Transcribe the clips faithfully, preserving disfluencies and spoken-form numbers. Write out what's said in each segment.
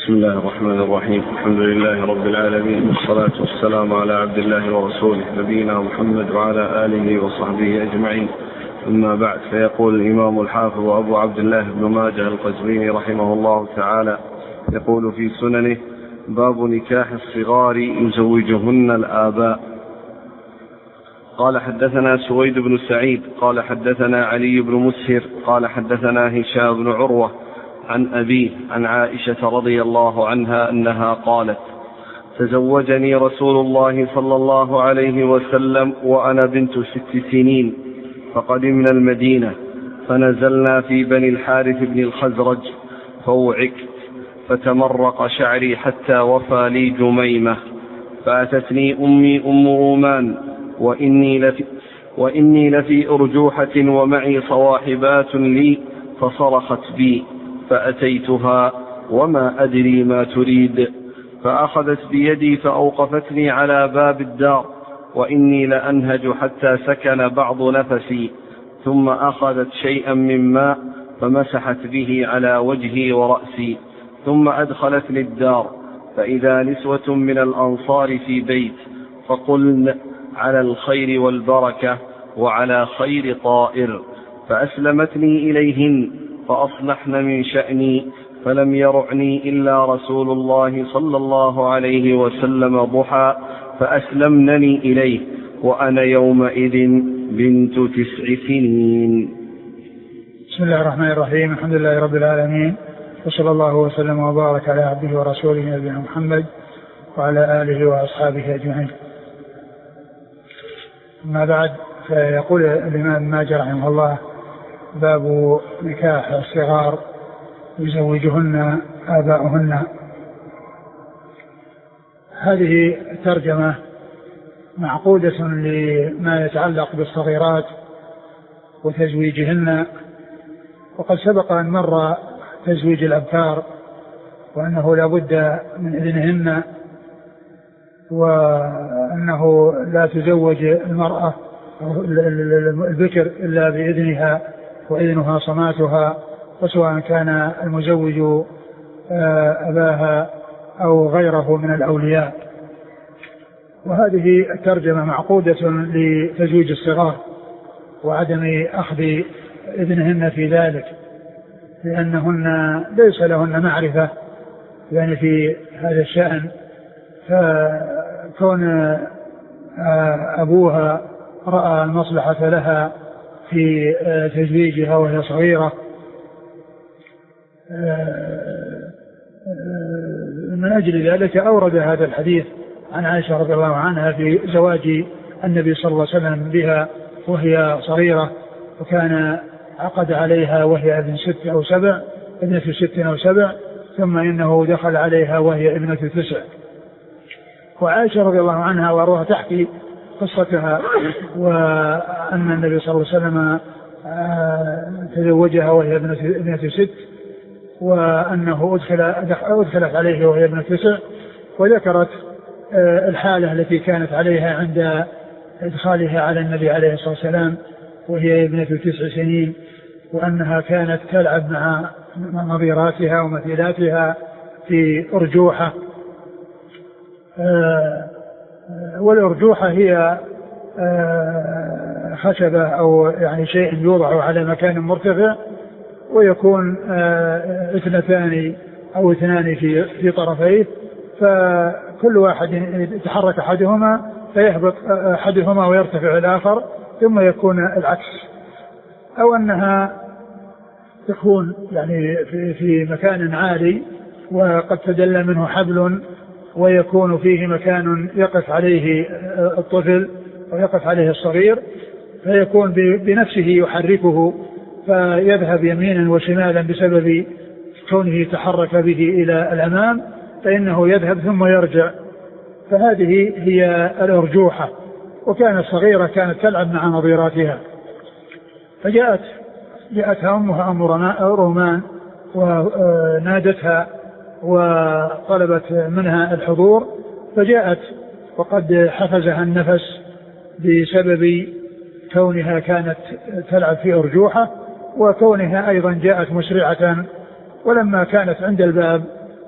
بسم الله الرحمن الرحيم. الحمد لله رب العالمين، والصلاة والسلام على عبد الله ورسوله نبينا محمد وعلى آله وصحبه أجمعين. أما بعد، فيقول الإمام الحافظ أبو عبد الله بن ماجه القزويني رحمه الله تعالى يقول في سننه: باب نكاح الصغار يزوجهن الآباء. قال: حدثنا سويد بن سعيد قال حدثنا علي بن مسهر قال حدثنا هشام بن عروة عن أبيه عن عائشة رضي الله عنها أنها قالت: تزوجني رسول الله صلى الله عليه وسلم وأنا بنت ست سنين، فقدمنا المدينة فنزلنا في بني الحارث بن الخزرج، فوعكت فتمرق شعري حتى وفى لي جميمة، فأتتني أمي أم رومان وإني لفي, وإني لفي أرجوحة ومعي صواحبات لي، فصرخت بي فأتيتها وما أدري ما تريد، فأخذت بيدي فأوقفتني على باب الدار، وإني لأنهج حتى سكن بعض نفسي، ثم أخذت شيئا من ماء فمسحت به على وجهي ورأسي، ثم أدخلت للدار، فإذا نسوة من الأنصار في بيت، فقلن: على الخير والبركة وعلى خير طائر، فأسلمتني إليهن فأصلحن من شأني، فلم يرعني إلا رسول الله صلى الله عليه وسلم ضحى، فأسلمنني إليه وأنا يومئذ بنت تسع سنين. بسم الله الرحمن الرحيم. الحمد لله رب العالمين، وصلى الله وسلم وبارك على عبده ورسوله نبينا محمد وعلى آله وأصحابه أجمعين. أما بعد، فيقول الإمام ماجه رحمه الله: باب نكاح الصغار يزوجهن آباؤهن. هذه ترجمة معقودة لما يتعلق بالصغيرات وتزويجهن، وقد سبق أن مر تزويج الأبكار وأنه لا بد من إذنهن، وأنه لا تزوج المرأة أو البكر إلا بإذنها وإذنها صماتها، وسواء كان المزوج أباها أو غيره من الأولياء. وهذه الترجمة معقودة لتزويج الصغار وعدم أخذ إذنهن في ذلك، لأنهن ليس لهن معرفة يعني في هذا الشأن، فكون أبوها رأى المصلحة لها في تزويجها وهي صغيرة من أجل ذلك أورد هذا الحديث عن عائشة رضي الله عنها في زواج النبي صلى الله عليه وسلم بها وهي صغيرة، وكان عقد عليها وهي ابن ست أو سبع ابنة ست أو سبع، ثم إنه دخل عليها وهي ابنة تسع. وعائشة رضي الله عنها وأرواها تحكي قصتها، وأن النبي صلى الله عليه وسلم تزوجها وهي ابنة ست، وأنه أدخل أدخلت عليه وهي ابنة تسع، وذكرت الحالة التي كانت عليها عند إدخالها على النبي عليه الصلاة والسلام وهي ابنة تسع سنين، وأنها كانت تلعب مع نظيراتها ومثيلاتها في أرجوحة. والأرجوحة هي خشبة أو يعني شيء يوضع على مكان مرتفع، ويكون اثنتان أو اثنان في في طرفيه، فكل واحد يتحرك أحدهما فيهبط أحدهما ويرتفع الآخر، ثم يكون العكس، أو أنها تكون يعني في, في مكان عالي وقد تدلى منه حبل، ويكون فيه مكان يقف عليه الطفل ويقف عليه الصغير، فيكون بنفسه يحركه فيذهب يمينا وشمالا بسبب كونه تحرك به إلى الأمام، فإنه يذهب ثم يرجع. فهذه هي الأرجوحة. وكانت صغيرة كانت تلعب مع نظيراتها، فجاءت جاءتها أمها أم رومان ونادتها وطلبت منها الحضور، فجاءت وقد حفزها النفس بسبب كونها كانت تلعب في أرجوحة، وكونها أيضا جاءت مسرعة، ولما كانت عند الباب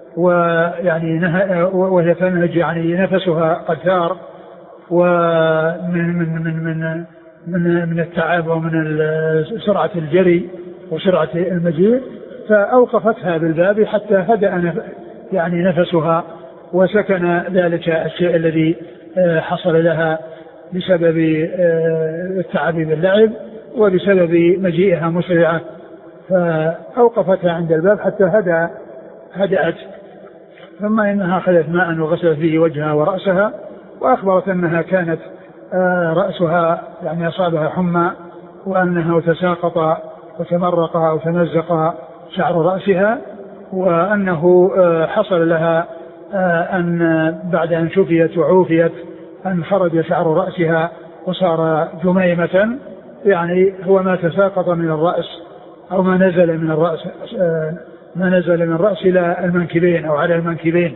ويعني وهي تنهج يعني نفسها قد ثار ومن من من من من, من التعب ومن سرعة الجري وسرعة المجيء، فأوقفتها بالباب حتى هدأ يعني نفسها وسكن ذلك الشيء الذي حصل لها بسبب التعب باللعب وبسبب مجيئها مسرعة، فأوقفتها عند الباب حتى هدأ هدأت. ثم إنها أخذت ماء وغسلت به وجهها ورأسها، وأخبرت أنها كانت رأسها يعني أصابها حمى، وأنها تساقط وتمرق أو تمزق شعر رأسها، وأنه حصل لها أن بعد أن شفيت وعوفيت أن خرج شعر رأسها وصار جميمة، يعني هو ما تساقط من الرأس أو ما نزل من الرأس ما نزل من الرأس إلى المنكبين أو على المنكبين.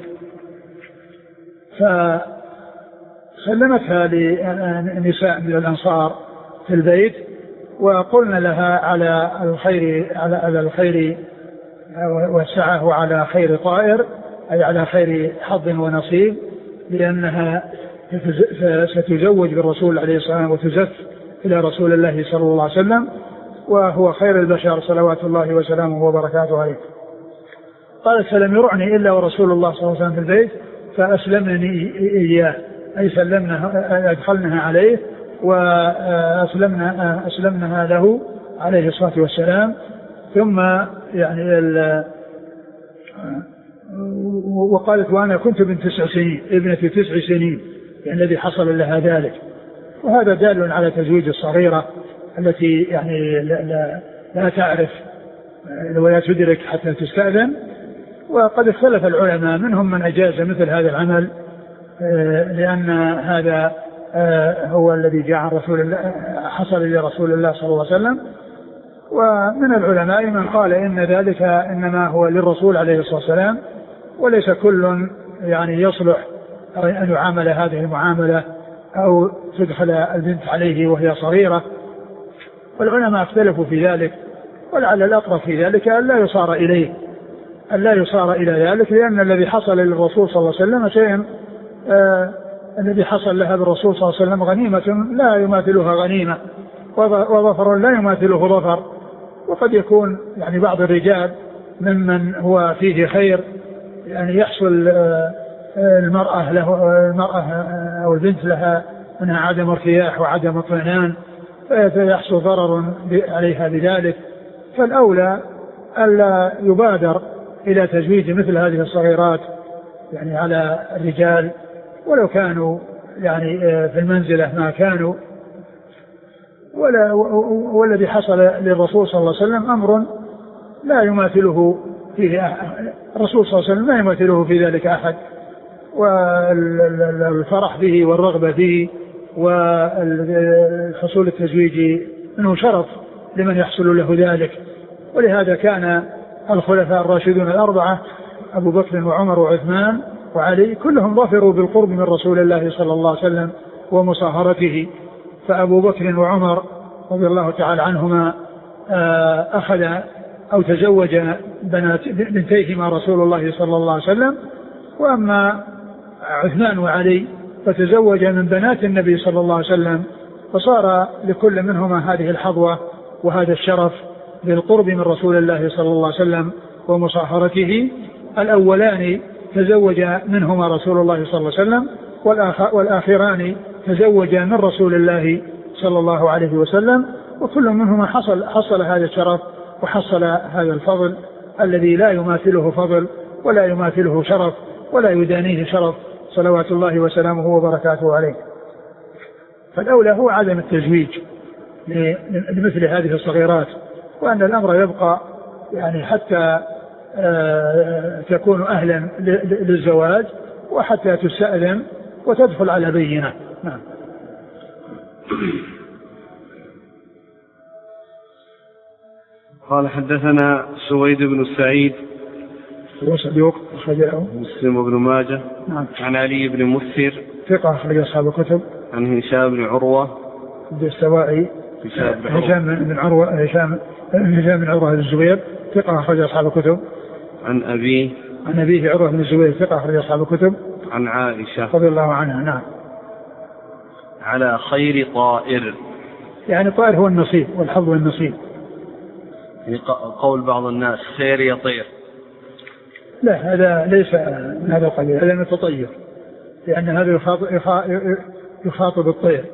فسلمتها لنساء من الأنصار في البيت، وقلنا لها على الخير على الخير والسعة وعلى خير طائر، أي على خير حظ ونصيب، لأنها ستزوج بالرسول عليه الصلاة والسلام وتزف إلى رسول الله صلى الله عليه وسلم، وهو خير البشر صلوات الله وسلامه وبركاته عليه. قالت فلم يرعني إلا ورسول الله صلى الله عليه وسلم في البيت فأسلمني إياه، أي سلمنا أدخلنها عليه وأسلمنا أسلمنها له عليه الصلاة والسلام. ثم يعني وقالت وأنا كنت بنت تسع سنين ابنة تسع سنين يعني الذي حصل لها ذلك، وهذا دال على تزويج الصغيرة التي يعني لا, لا, لا تعرف ولا تدرك حتى تستأذن. وقد اختلف العلماء، منهم من أجاز مثل هذا العمل لأن هذا هو الذي جاء عن رسول الله حصل لرسول الله صلى الله عليه وسلم، ومن العلماء من قال إن ذلك إنما هو للرسول عليه الصلاة والسلام، وليس كل يعني يصلح أن يعامل هذه المعاملة أو تدخل البنت عليه وهي صغيرة. والعلماء اختلفوا في ذلك، ولعل الأقرب في ذلك أن لا يصار إليه أن لا يصار إلى ذلك، لأن الذي حصل للرسول صلى الله عليه وسلم شيء آه الذي حصل لها بالرسول صلى الله عليه وسلم غنيمة لا يماثلها غنيمة، وظفر لا يماثله ظفر. وقد يكون يعني بعض الرجال ممن هو فيه خير يعني يحصل آه المرأة له المرأة أو البنت لها منها عدم ارتياح وعدم اطمئنان، فيحصل ضرر عليها بذلك. فالأولى ألا يبادر إلى تزويج مثل هذه الصغيرات يعني على الرجال ولو كانوا يعني في المنزلة ما كانوا. ولا والذي حصل للرسول صلى الله عليه وسلم أمر لا يماثله فيه أحد، الرسول صلى الله عليه وسلم لا يماثله في ذلك أحد، والفرح به والرغبة فيه والحصول التزويج منه شرف لمن يحصل له ذلك. ولهذا كان الخلفاء الراشدون الأربعة أبو بكر وعمر وعثمان وعلي كلهم ظفروا بالقرب من رسول الله صلى الله عليه وسلم ومصاهرته. فأبو بكر وعمر رضي الله تعالى عنهما أخذ أو تزوج بنات بنتيهما رسول الله صلى الله عليه وسلم، وأما عثمان وعلي فتزوج من بنات النبي صلى الله عليه وسلم، فصار لكل منهما هذه الحظوة وهذا الشرف بالقرب من رسول الله صلى الله عليه وسلم ومصاهرته. الأولان تزوج منهما رسول الله صلى الله عليه وسلم، والآخران تزوج من رسول الله صلى الله عليه وسلم، وكل منهما حصل, حصل هذا الشرف وحصل هذا الفضل الذي لا يماثله فضل ولا يماثله شرف ولا يدانيه شرف صلوات الله وسلامه وبركاته عليه. فالأولى هو عدم التزويج لمثل هذه الصغيرات، وأن الأمر يبقى يعني حتى تكون أهلا للزواج وحتى تستأذن وتدخل على بينة. نعم. قال حدثنا سويد بن سعيد وصديق أخرجه مسلم بن ماجه. نعم. عن علي بن مسهر ثقة أخرج أصحاب الكتب. عن هشام بن عروة الدستوائي هشام بن عروة هشام هشام بن عروة الزبير ثقة أخرج أصحاب الكتب. عن أبيه عن أبيه عروة بن الزبير ثقة أخرج أصحاب الكتب. عن عائشة رضي الله عنها. نعم. على خير طائر، يعني طائر هو النصيب والحظ والنصيب. يعني قول بعض الناس خير يطير، لا هذا ليس من هذا القبيل، هذا من التطير، لأن هذا يخاطب, يخاطب الطير.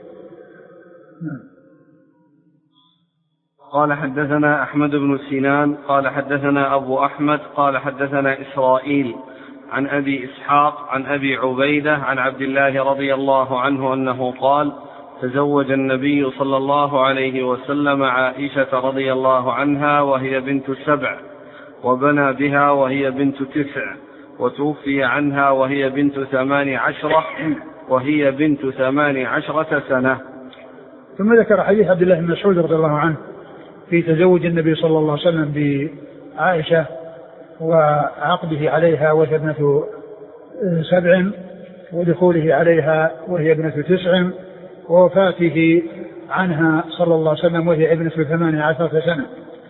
قال حدثنا أحمد بن سنان قال حدثنا أبو أحمد قال حدثنا إسرائيل عن أبي إسحاق عن أبي عبيدة عن عبد الله رضي الله عنه أنه قال تزوج النبي صلى الله عليه وسلم عائشة رضي الله عنها وهي بنت سبع، وبنى بها وهي بنت تسع، وتوفي عنها وهي بنت ثمان عشرة وهي بنت ثمان عشرة سنة. ثم ذكر حديث عبد الله بن مسعود رضي الله عنه في تزوج النبي صلى الله عليه وسلم بعائشة وعقده عليها وهي ابنة سبع، ودخوله عليها وهي ابنة تسع، ووفاته عنها صلى الله عليه وسلم وهي ابنة ثمان عشرة سنة.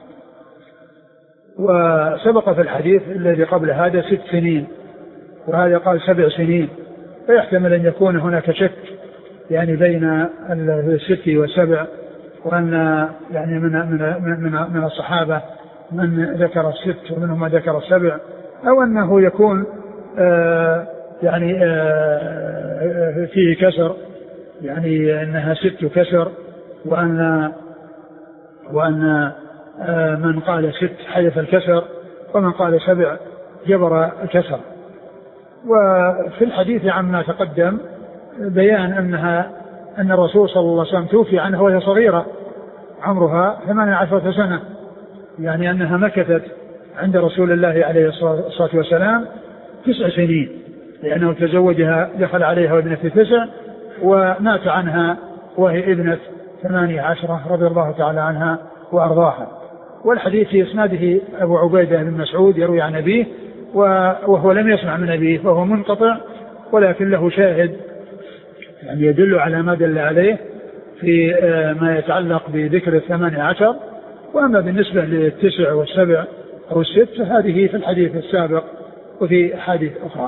وسبق في الحديث الذي قبل هذا ست سنين، وهذا قال سبع سنين، فيحتمل أن يكون هناك شك يعني بين الست والسبع، وأن يعني من من من من الصحابة من ذكر الست ومنهم من ذكر السبع، أو أنه يكون آه يعني آه فيه كسر، يعني أنها ست كسر، وأن وأن آه من قال ست حذف الكسر، ومن قال سبع جبر الكسر. وفي الحديث عما تقدم بيان أنها أن الرسول صلى الله عليه وسلم توفي عنها وهي صغيرة عمرها ثمانية عشرة سنة، يعني أنها مكثت عند رسول الله عليه الصلاة والسلام تسع سنين، لأنه تزوجها دخل عليها وابنة تسع، ومات عنها وهي ابنة ثمانية عشرة رضي الله تعالى عنها وأرضاها. والحديث في إسناده أبو عبيدة بن مسعود يروي عن أبيه وهو لم يسمع من أبيه، فهو منقطع، ولكن له شاهد يعني يدل على ما دل عليه في ما يتعلق بذكر الثمانية عشر. وأما بالنسبة للتسع والسبع أو الست هذه في الحديث السابق وفي حديث أخرى.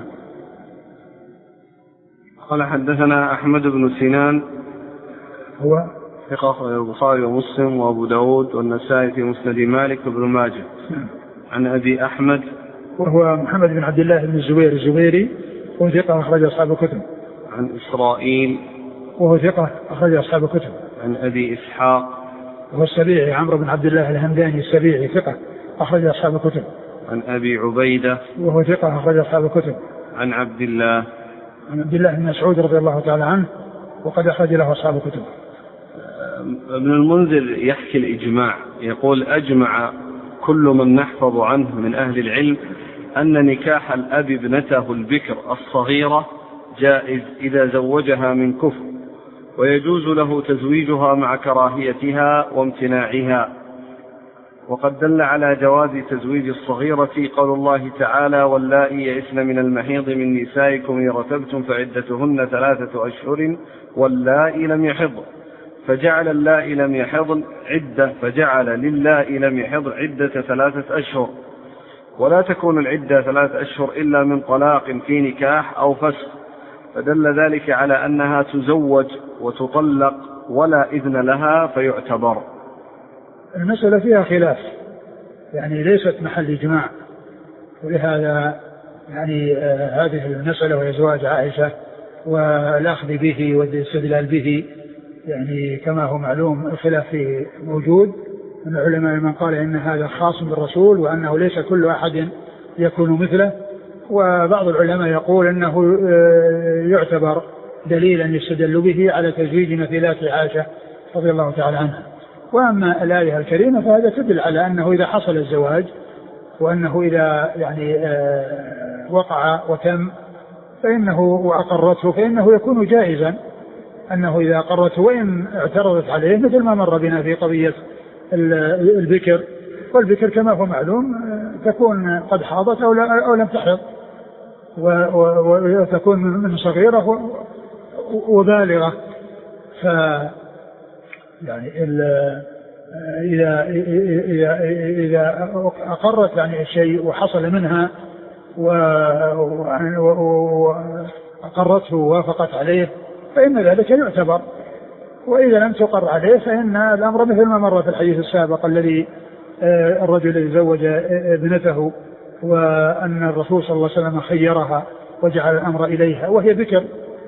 قال حدثنا أحمد بن سنان هو ثقة أخرج البخاري ومسلم وأبو داود والنسائي في مسند مالك وابن ماجه. عن أبي أحمد وهو محمد بن عبد الله بن الزبير الزبيري وهو ثقة أخرج أصحاب الكتب. عن إسرائيل وهو ثقة أخرج أصحاب الكتب. عن أبي إسحاق وهو السبيعي عمرو بن عبد الله الهمداني السبيعي ثقة أخرج أصحاب الكتب. عن أبي عبيدة وهو ثقة أخرج أصحاب الكتب. عن عبد الله عن عبد الله بن مسعود رضي الله تعالى عنه وقد أخرج له أصحاب الكتب. ابن المنذر يحكي الإجماع، يقول أجمع كل من نحفظ عنه من أهل العلم أن نكاح الأب ابنته البكر الصغيرة جائز إذا زوجها من كفر، ويجوز له تزويجها مع كراهيتها وامتناعها. وقد دل على جواز تزويج الصغيرة قول الله تعالى واللائي يئسن من المحيض من نسائكم إن ارتبتم فعدتهن ثلاثة أشهر واللائي لم يحضن، فجعل اللائي لم يحضن عدة فجعل للائي لم يحضن عدة ثلاثة أشهر، ولا تكون العدة ثلاثة أشهر إلا من طلاق في نكاح أو فسخ، فدل ذلك على أنها تزوج وتطلق ولا إذن لها فيعتبر. المسألة فيها خلاف، يعني ليست محل إجماع، ولهذا يعني آه هذه المسألة وهي زواج عائشة والأخذ به والاستدلال به يعني كما هو معلوم الخلاف فيه موجود من العلماء، من قال إن هذا خاص بالرسول وأنه ليس كل أحد يكون مثله، وبعض العلماء يقول أنه يعتبر دليلا يستدل به على تزويج مثيلات عائشة رضي الله تعالى عنها. وأما الآية الكريمة فهذا تدل على أنه إذا حصل الزواج وأنه إذا يعني وقع وتم فإنه وأقرته فإنه يكون جائزا، أنه إذا أقرته وإن اعترضت عليه مثل ما مر بنا في قضية البكر، والبكر كما هو معلوم تكون قد حاضت أو لم تحض، وتكون من صغيرة وبالغة. ف يعني إذا إذا إذا أقرت يعني الشيء وحصل منها وأقرته ووافقت عليه فإن ذلك يعتبر، وإذا لم تقر عليه فإن الأمر مثل ما مر في الحديث السابق الذي الرجل الذي زوج ابنته وأن الرسول صلى الله عليه وسلم خيرها وجعل الأمر إليها وهي بكر.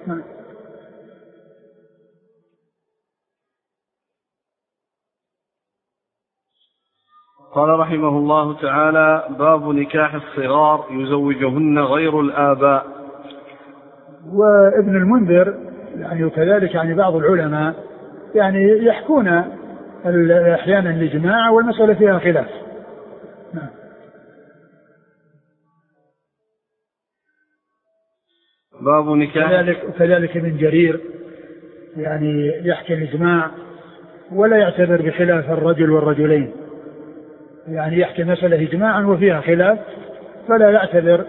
قال رحمه الله تعالى: باب نكاح الصغار يزوجهن غير الآباء. وابن المنذر يعني وكذلك يعني بعض العلماء يعني يحكون أحيانا الإجماع والمسألة فيها خلاف. نعم. باب نكاح كذلك, كذلك ابن جرير يعني يحكي الإجماع ولا يعتبر بخلاف الرجل والرجلين، يعني يحكي مسألة إجماعا وفيها خلاف فلا يعتبر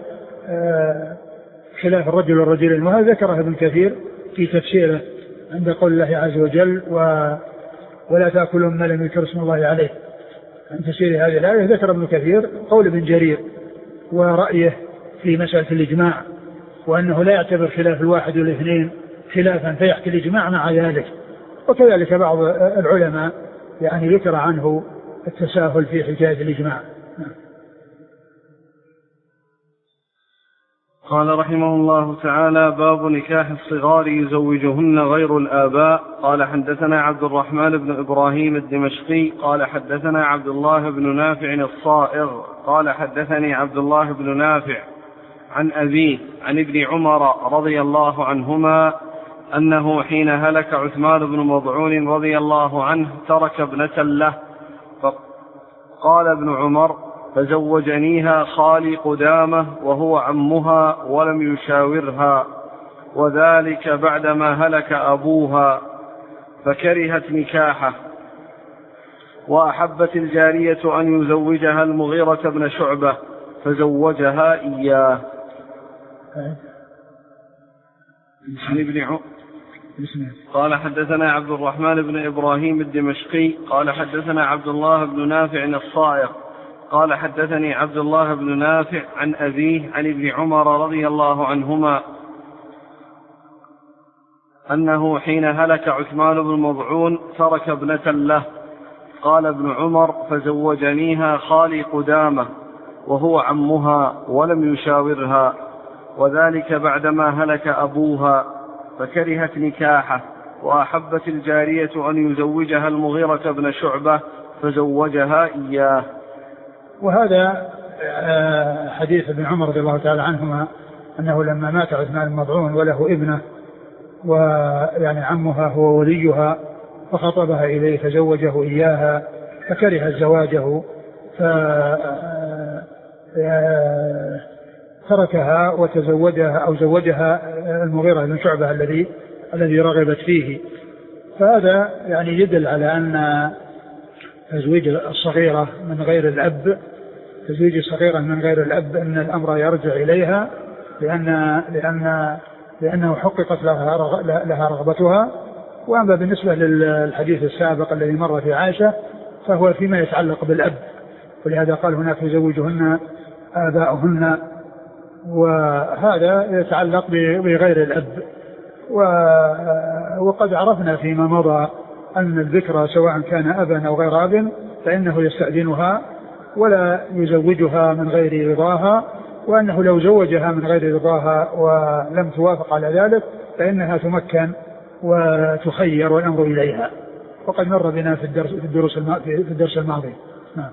خلاف الرجل والرجلين. وهذا ذكره ابن كثير في تفسيره عند قول الله عز وجل و ولا تأكلوا ما لم يذكر اسم الله عليه. عند تفسير هذه الآية ذكر ابن كثير قول ابن جرير ورأيه في مسألة الإجماع وأنه لا يعتبر خلاف الواحد والاثنين خلافا فيحكي الإجماع مع ذلك. وكذلك بعض العلماء يعني ذكر عنه التساهل في حكاية الإجماع. قال رحمه الله تعالى: باب نكاح الصغار يزوجهن غير الآباء. قال حدثنا عبد الرحمن بن إبراهيم الدمشقي قال حدثنا عبد الله بن نافع الصائغ قال حدثني عبد الله بن نافع عن أبيه عن ابن عمر رضي الله عنهما أنه حين هلك عثمان بن مضعون رضي الله عنه ترك ابنة له، فقال ابن عمر: فزوجنيها خالي قدامة وهو عمها ولم يشاورها، وذلك بعدما هلك أبوها، فكرهت نكاحه، وأحبت الجارية أن يزوجها المغيرة بن شعبة فزوجها إياه. عن ابن عمر قال حدثنا عبد الرحمن بن إبراهيم الدمشقي قال حدثنا عبد الله بن نافع الصائغ قال حدثني عبد الله بن نافع عن أبيه عن ابن عمر رضي الله عنهما أنه حين هلك عثمان بن مضعون ترك ابنة له، قال ابن عمر: فزوجنيها خالي قدامة وهو عمها ولم يشاورها، وذلك بعدما هلك أبوها، فكرهت نكاحه، وأحبت الجارية أن يزوجها المغيرة بن شعبة فزوجها إياه. وهذا حديث ابن عمر رضي الله تعالى عنهما أنه لما مات عثمان المضعون وله ابنه ويعني عمها هو وليها فخطبها إليه فزوجه إياها فكره زواجه فتركها وتزوجها أو زوجها المغيرة بن شعبة الذي الذي رغبت فيه. فهذا يعني يدل على أن تزويج الصغيرة من غير الأب تزويج الصغيرة من غير الأب أن الأمر يرجع إليها لأن لأن لأنه حققت لها لها رغبتها. وأما بالنسبة للحديث السابق الذي مر في عائشة فهو فيما يتعلق بالأب، ولهذا قال هناك يزوجهن آباؤهن، وهذا يتعلق بغير الأب. وقد عرفنا فيما مضى أن الذكر سواء كان أبا أو غير أب فإنه يستأذنها ولا يزوجها من غير رضاها، وأنه لو زوجها من غير رضاها ولم توافق على ذلك فإنها تمكن وتخير والأمر إليها، وقد مر بنا في الدرس في الدروس في الدرس الماضي. نعم.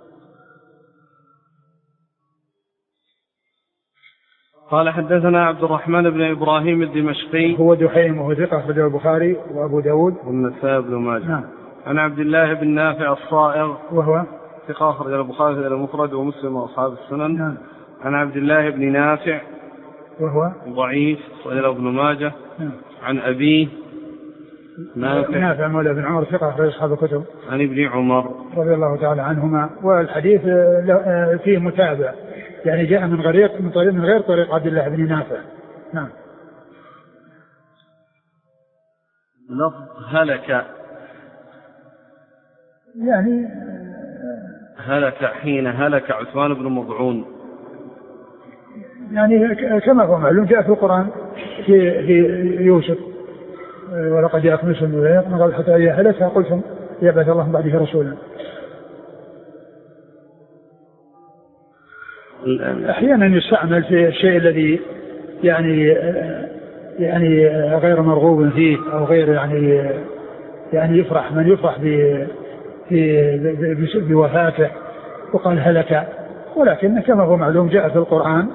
قال حدثنا عبد الرحمن بن إبراهيم الدمشقي هو دحيم وهو ثقة أخرجه البخاري وأبو داود والنسائي بن ماجه. نعم. عن عبد الله بن نافع الصائغ وهو ثقة أخرجه البخاري في المفرد ومسلم وأصحاب السنن. نعم. عن عبد الله بن نافع وهو ضعيف أخرجه ابن ماجه. نعم. عن أبيه نافع نافع مولى بن عمر ثقة أخرج أصحاب الكتب. عن ابن عمر رضي الله تعالى عنهما. والحديث فيه متابع يعني جاء من غير من طريق من غير طريق عبد الله بن نافع. نعم. لفظ هلك يعني هلك حين هلك عثمان بن مضعون يعني كما هو معلوم جاء في القرآن في, في يوسف ولقد جاءكم يوسف من البينات ما قال حتى إذا هلك قلتم يبعث الله بعده رسولا. أحيانا يستعمل في الشيء الذي يعني يعني غير مرغوب فيه أو غير يعني يعني يفرح من يفرح بوفاته وقال هلك، ولكن كما هو معلوم جاء في القرآن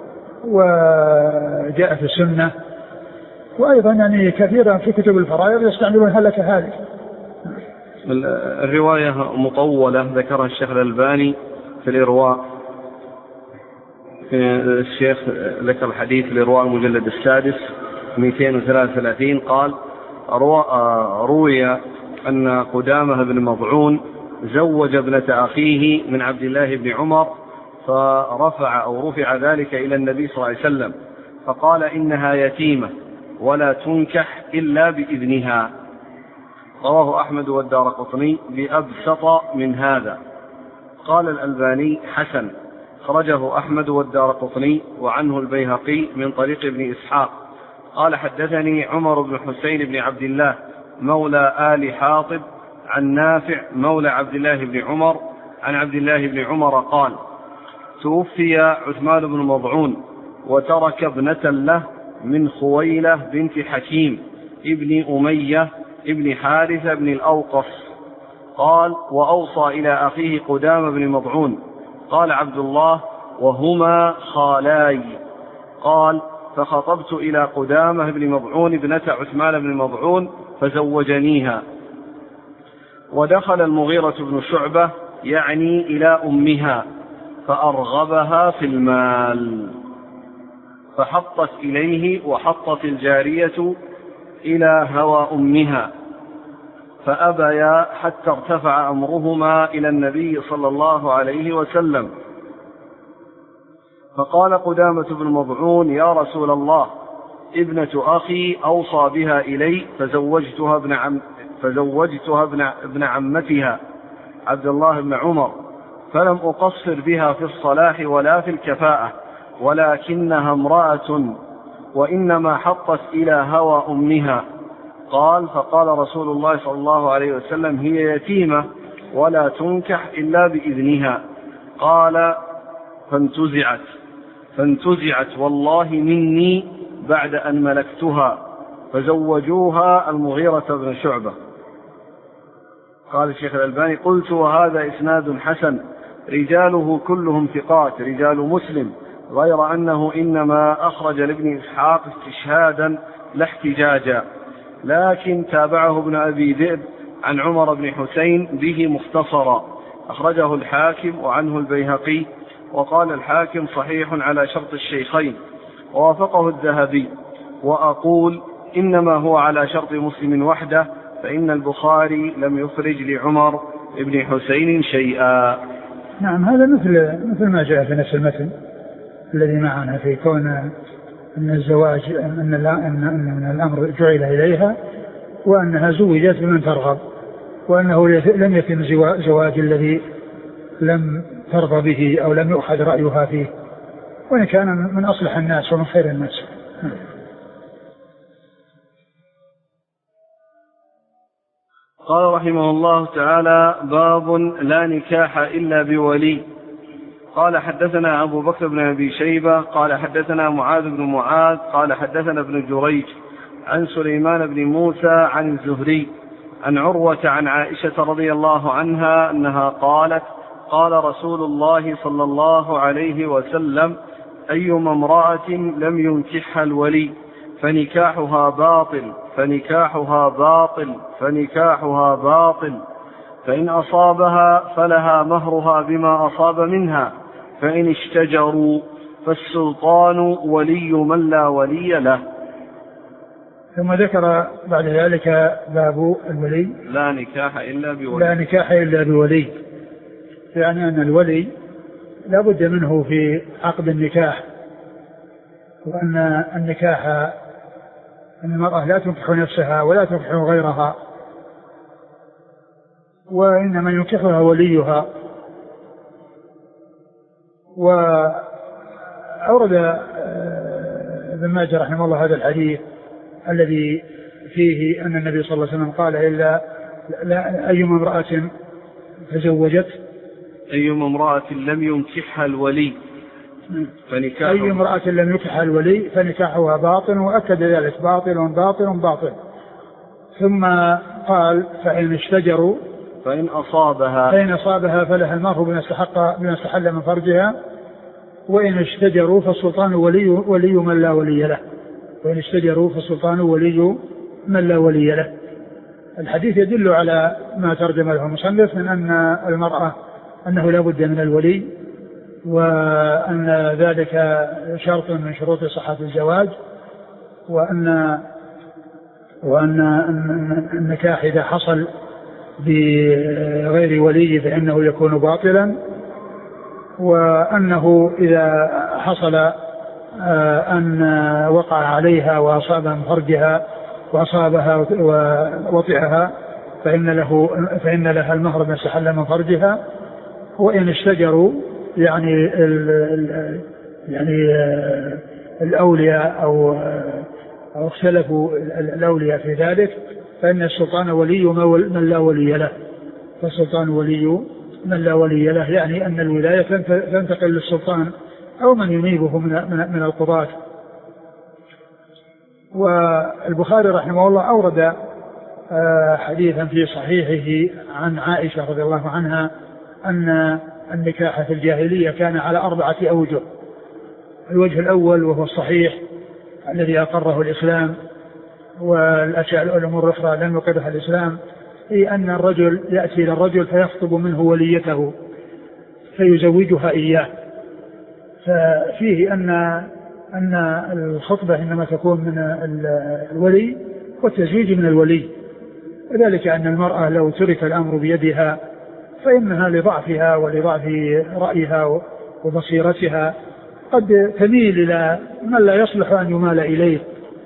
وجاء في السنة، وأيضا يعني كثيرا في كتب الفرائض يستعملون هلك هالك. الرواية مطولة ذكرها الشيخ الألباني في الإرواء، الشيخ ذكر الحديث في الإرواء المجلد السادس مئتين وثلاثة وثلاثين قال روي أن قدامة بن مضعون زوج ابنة أخيه من عبد الله بن عمر فرفع أو رفع ذلك إلى النبي صلى الله عليه وسلم فقال إنها يتيمة ولا تنكح إلا بإذنها. رواه أحمد والدارقطني بأبسط من هذا. قال الألباني حسن، خرجه أحمد والدارقطني وعنه البيهقي من طريق ابن إسحاق. قال حدثني عمر بن حسين بن عبد الله مولى آل حاطب عن نافع مولى عبد الله بن عمر عن عبد الله بن عمر قال توفي عثمان بن مضعون وترك ابنة له من خويلة بنت حكيم ابن أمية ابن حارثة بن الأوقص. قال وأوصى إلى أخيه قدام بن مضعون. قال عبد الله وهما خالاي. قال فخطبت إلى قدامة بن مضعون ابنة عثمان بن مضعون فزوجنيها. ودخل المغيرة بن شعبة يعني إلى أمها فأرغبها في المال فحطت إليه وحطت الجارية إلى هوى أمها فأبيا حتى ارتفع أمرهما إلى النبي صلى الله عليه وسلم. فقال قدامة بن مضعون يا رسول الله ابنة أخي أوصى بها إلي فزوجتها ابن, عم فزوجتها ابن, ابن عمتها عبد الله بن عمر فلم أقصر بها في الصلاح ولا في الكفاءة ولكنها امرأة وإنما حطت إلى هوى أمها. قال فقال رسول الله صلى الله عليه وسلم هي يتيمة ولا تنكح إلا بإذنها. قال فانتزعت فانتزعت والله مني بعد أن ملكتها فزوجوها المغيرة بن شعبة. قال الشيخ الألباني قلت وهذا إسناد حسن رجاله كلهم ثقات رجال مسلم غير أنه إنما أخرج لابن إسحاق استشهادا لا احتجاجا، لكن تابعه ابن أبي ذئب عن عمر بن حسين به مختصرا أخرجه الحاكم وعنه البيهقي. وقال الحاكم صحيح على شرط الشيخين ووافقه الذهبي. وأقول إنما هو على شرط مسلم وحده فإن البخاري لم يخرج لعمر بن حسين شيئا. نعم هذا مثل مثل ما جاء في نفس المتن الذي معنا في كون أن الزواج أن أن الأمر جعل إليها وأنها زوجت بمن ترغب وأنه لم يتم زواج الذي لم ترضى به أو لم يؤخذ رأيها فيه وإن كان من أصلح الناس ومن خير الناس. قال رحمه الله تعالى باب لا نكاح إلا بولي. قال حدثنا أبو بكر بن أبي شيبة قال حدثنا معاذ بن معاذ قال حدثنا ابن جريج عن سليمان بن موسى عن الزهري عن عروة عن عائشة رضي الله عنها أنها قالت قال رسول الله صلى الله عليه وسلم أيما امرأة لم ينكحها الولي فنكاحها باطل فنكاحها باطل فنكاحها باطل فإن أصابها فلها مهرها بما أصاب منها فإن اشتجروا فالسلطان ولي من لا ولي له. ثم ذكر بعد ذلك باب الولي لا نكاح إلا بولي. لا نكاح إلا بولي، يعني أن الولي لا بد منه في عقد النكاح، وأن النكاح أن المرأة لا تنكح نفسها ولا تنكح غيرها وإنما ينكحها وليها. أورد ابن ماجه رحمه الله هذا الحديث الذي فيه أن النبي صلى الله عليه وسلم قال إلا أيما امرأة تزوجت أيما امرأة لم ينكحها الولي فنكاحها أي امرأة لم ينكحها الولي فنكاحها باطل، وأكد ذلك باطل باطل باطل. ثم قال فإن اشتجروا فإن أصابها فإن أصابها فلها المهر بما استحق بما استحل من فرجها، وإن اشتجروا فالسلطان ولي ولي من لا ولي له وإن اشتجروا فالسلطان ولي من لا ولي له. الحديث يدل على ما ترجم له المصنف من أن المرأة أنه لا بد من الولي، وأن ذلك شرط من شروط صحة الزواج، وأن وأن النكاح إذا حصل بغير ولي فإنه يكون باطلا، وأنه إذا حصل أن وقع عليها وأصاب من فرجها وأصابها ووطئها فإن له فإن لها المهر ما استحل من فرجها. وإن اشتجروا يعني ال يعني الأولياء أو أو اختلفوا الأولياء في ذلك فإن السلطان ولي من لا ولي له فالسلطان ولي من لا ولي له، يعني أن الولاية تنتقل للسلطان أو من ينيبه من من القضاة. والبخاري رحمه الله أورد حديثا في صحيحه عن عائشة رضي الله عنها أن النكاح في الجاهلية كان على أربعة أوجه. الوجه الأول وهو الصحيح الذي أقره الإسلام، والأشياء الأمور الأخرى لم يقرها الإسلام، هي أن الرجل يأتي إلى الرجل فيخطب منه وليته فيزوجها إياه. ففيه أن أن الخطبة إنما تكون من الولي والتزويج من الولي، وذلك أن المرأة لو ترك الأمر بيدها فإنها لضعفها ولضعف رأيها وبصيرتها قد تميل إلى من لا يصلح أن يمال إليه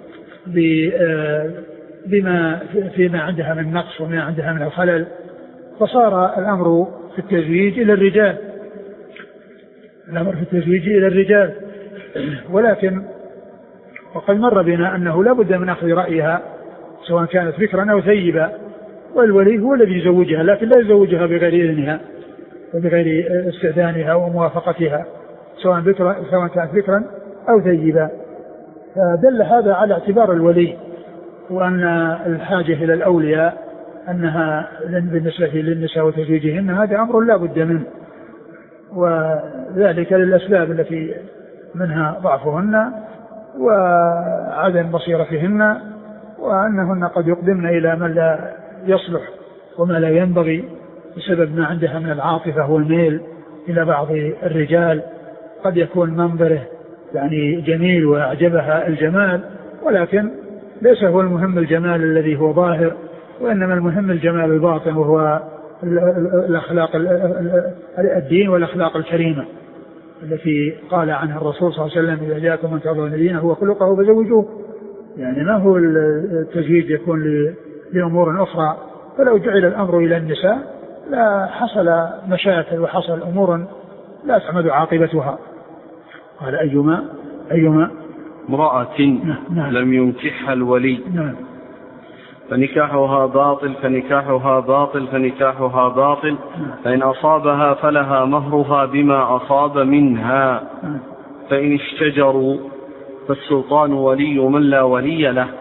بما فيما عندها من نقص وما عندها من الخلل، فصار الأمر في التزويج إلى الرجال الأمر في التزويج إلى الرجال ولكن وقد مر بنا أنه لا بد من أخذ رأيها سواء كانت ذكرا أو ثيبا، والولي هو الذي يزوجها، لكن لا يزوجها بغير إذنها وبغير استئذانها وموافقتها سواء ذكرا سواء كانت ذكرا أو ثيبا. فدل هذا على اعتبار الولي، وأن الحاجة إلى الأولياء أنها بالنسبة للنساء وتزويجهن هذا أمر لا بد منه، وذلك للأسباب التي منها ضعفهن وعدم بصيرتهن، وأنهن قد يقدمن إلى من لا يصلح وما لا ينبغي بسبب ما عندها من العاطفة والميل إلى بعض الرجال. قد يكون منظره يعني جميل وأعجبها الجمال، ولكن ليس هو المهم الجمال الذي هو ظاهر، وإنما المهم الجمال الباطن وهو الأخلاق الدين والأخلاق الكريمة التي قال عنها الرسول صلى الله عليه وسلم إذا جاءكم من ترضون دينه وخلقه فزوجوه. يعني ما هو التزويج يكون لأمور أخرى، فلو جعل الأمر إلى النساء لا حصل مشاكل وحصل أمور لا تحمد عاقبتها. قال أيما أيما امرأة نعم. لم ينكحها الولي نعم. فنكاحها باطل فنكاحها باطل فنكاحها باطل فإن أصابها فلها مهرها بما أصاب منها، فإن اشتجروا فالسلطان ولي من لا ولي له.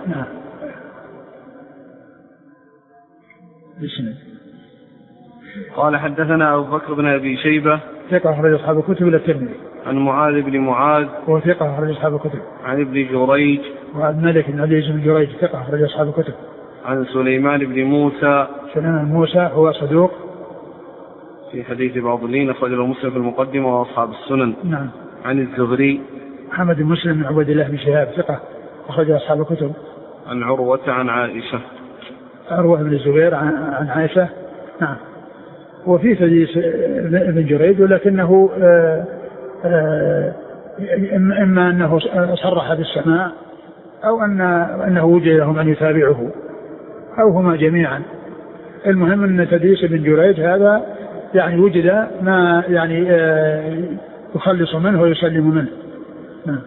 قال حدثنا أبو بكر بن أبي شيبة ثقة أخرج أصحاب الكتب إلى الترمذي. عن معاذ بن معاذ هو ثقة أخرج أصحاب الكتب. عن ابن جريج وعن مالك بن عزيز بن جريج ثقة أخرج أصحاب الكتب. عن سليمان بن موسى سليمان موسى هو صدوق في حديث بعض اللين أخرجه مسلم في المقدمة وأصحاب السنن. نعم. عن الزهري محمد بن مسلم بن عبد الله بن شهاب ثقة أخرج أصحاب الكتب. عن عروة عن عائشة عروة بن الزبير عن عائشة. نعم. وفي حديث ابن جريج ولكنه آآ آآ إما أنه صرح بالسماع أو أن أنه وجد لهم أن يتابعه أو هما جميعا. المهم أن تدريس ابن جريج هذا يعني وجد ما يعني يخلص منه ويسلم منه، نعم.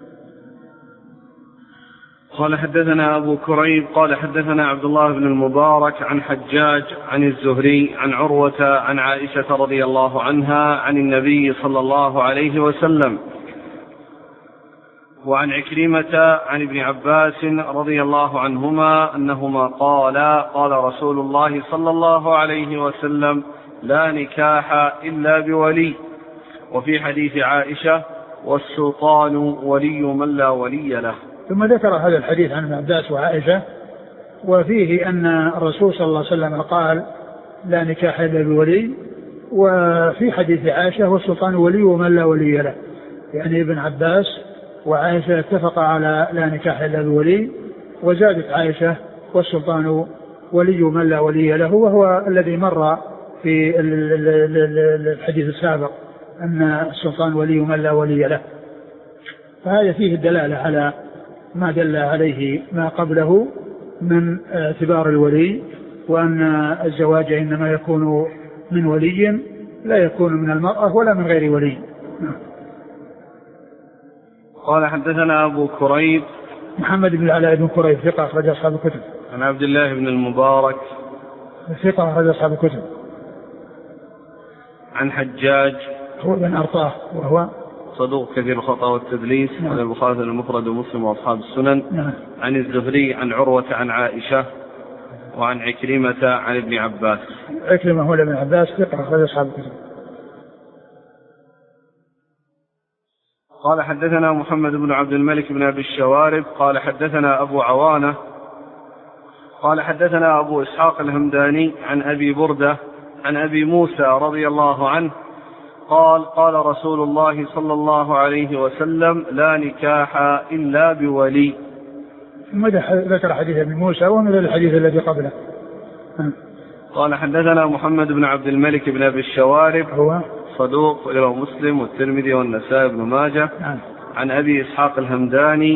قال حدثنا أبو كريب قال حدثنا عبد الله بن المبارك عن حجاج عن الزهري عن عروة عن عائشة رضي الله عنها عن النبي صلى الله عليه وسلم وعن عكرمة عن ابن عباس رضي الله عنهما أنهما قالا قال رسول الله صلى الله عليه وسلم لا نكاح إلا بولي. وفي حديث عائشة والسلطان ولي من لا ولي له. ثم ذكر هذا الحديث عن ابن عباس وعائشة وفيه أن الرسول صلى الله عليه وسلم قال لا نكاح إلا بولي، وفي حديث عائشة والسلطان ولي من لا ولي له، يعني ابن عباس وعائشة اتفق على لا نكاح إلا بولي، وزادت عائشة والسلطان ولي من لا ولي له، وهو الذي مر في الحديث السابق أن السلطان ولي من لا ولي له. فهذا فيه الدلالة على ما دل عليه ما قبله من اعتبار الولي، وأن الزواج إنما يكون من ولي لا يكون من المرأة ولا من غير ولي. قال حدثنا أبو كريب محمد بن العلاء بن كريب ثقة أخرج أصحاب الكتب. عن عبد الله بن المبارك ثقة أخرج أصحاب الكتب. عن حجاج هو بن أرطاه وهو صدوق كثير الخطأ والتدليس. نعم. عن البخاري المفرد ومسلم وأصحاب السنن. نعم. عن الزهري عن عروة عن عائشة وعن عكرمة عن ابن عباس. عكرمة هو ابن عباس ثقة أخرج أصحاب الكتب. قال حدثنا محمد بن عبد الملك بن أبي الشوارب قال حدثنا أبو عوانة قال حدثنا أبو إسحاق الهمداني عن أبي بردة عن أبي موسى رضي الله عنه قال قال رسول الله صلى الله عليه وسلم لا نكاح إلا بولي. ماذا ذكر حديث ابن موسى ومن الحديث الذي قبله؟ قال حدثنا محمد بن عبد الملك بن أبي الشوارب هو صدوق إلى مسلم والترمذي والنسائي بن ماجه. نعم. عن أبي إسحاق الهمداني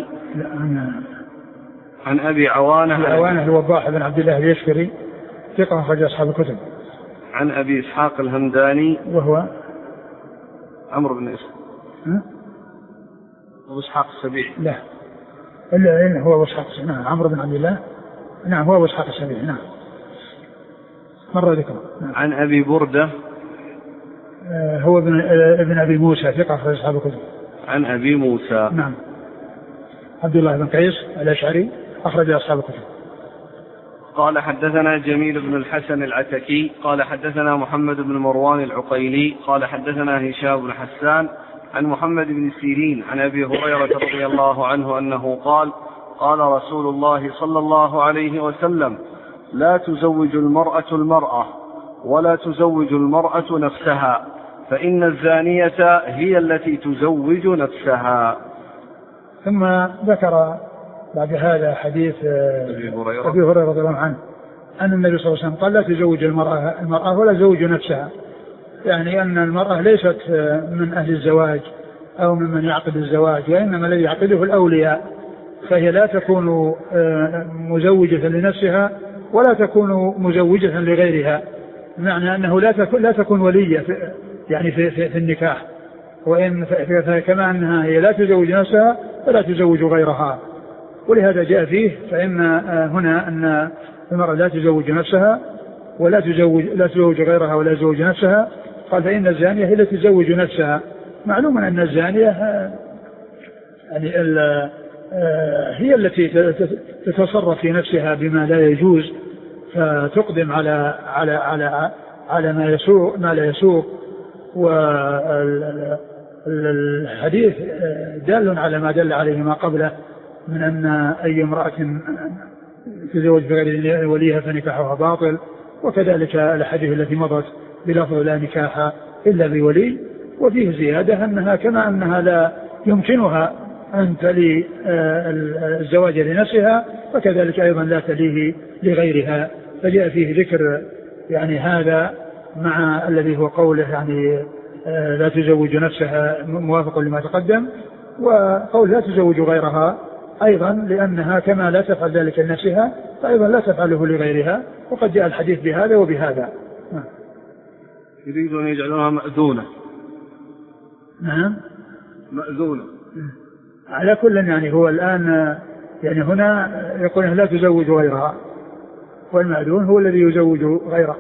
عن أبي عوانة أبي عوانة الوضاح بن عبد الله اليشكري ثقة أخرج أصحاب الكتب. عن أبي إسحاق الهمداني وهو عمرو بن إسحاق أبو إسحاق السبيعي. لا إلا هو أبو إسحاق. نعم عمرو بن عبد الله. نعم هو أبو إسحاق السبيعي. نعم مرة ذكره. نعم. عن أبي بردة آه هو ابن, ابن أبي موسى ثقة أخرج أصحاب الكتب. عن أبي موسى نعم عبد الله بن قيس الأشعري أخرج أصحاب الكتب. قال حدثنا جميل بن الحسن العتكي قال حدثنا محمد بن مروان العقيلي قال حدثنا هشام بن حسان عن محمد بن سيرين عن أبي هريرة رضي الله عنه أنه قال قال رسول الله صلى الله عليه وسلم لا تزوج المرأة المرأة ولا تزوج المرأة نفسها فإن الزانية هي التي تزوج نفسها. ثم ذكر بعد هذا حديث أبي هريرة أبي هريرة رضي الله عنه أن النبي صلى الله عليه وسلم قال لا تزوج المرأة المرأة ولا تزوج نفسها، يعني أن المرأة ليست من أهل الزواج أو ممن يعقد الزواج، وإنما الذي يعقده الأولياء، فهي لا تكون مزوجة لنفسها ولا تكون مزوجة لغيرها، بمعنى أنه لا تكون لا تكون ولية في يعني في, في, في النكاح، وإن كما أنها هي لا تزوج نفسها فلا تزوج غيرها. ولهذا جاء فيه فإن هنا أن المرأة لا تزوج نفسها ولا تزوج لا تزوج غيرها ولا تزوج نفسها، قال فإن الزانية هي التي تزوج نفسها. معلوم أن الزانية يعني هي التي تتصرف في نفسها بما لا يجوز، فتقدم على على على على ما يسوء ما لا يسوء. والحديث دال على ما دل عليه ما قبله من أن أي امرأة تزوج بغير وليها فنكاحها باطل، وكذلك الحديث التي مضت بلفظ لا نكاح إلا بولي. وفيه زيادة أنها كما أنها لا يمكنها أن تلي الزواج لنفسها فكذلك أيضا لا تليه لغيرها. فجاء فيه ذكر يعني هذا مع الذي هو قوله يعني لا تزوج نفسها موافق لما تقدم، وقول لا تزوج غيرها أيضا لأنها كما لا تفعل ذلك لنفسها فأيضا لا تفعله لغيرها. وقد جاء الحديث بهذا وبهذا. يريد أن يجعلها مأذونة. نعم مأذونة على كل يعني هو الآن يعني هنا يقول لا تزوج غيرها، والمأذون هو الذي يزوج غيره.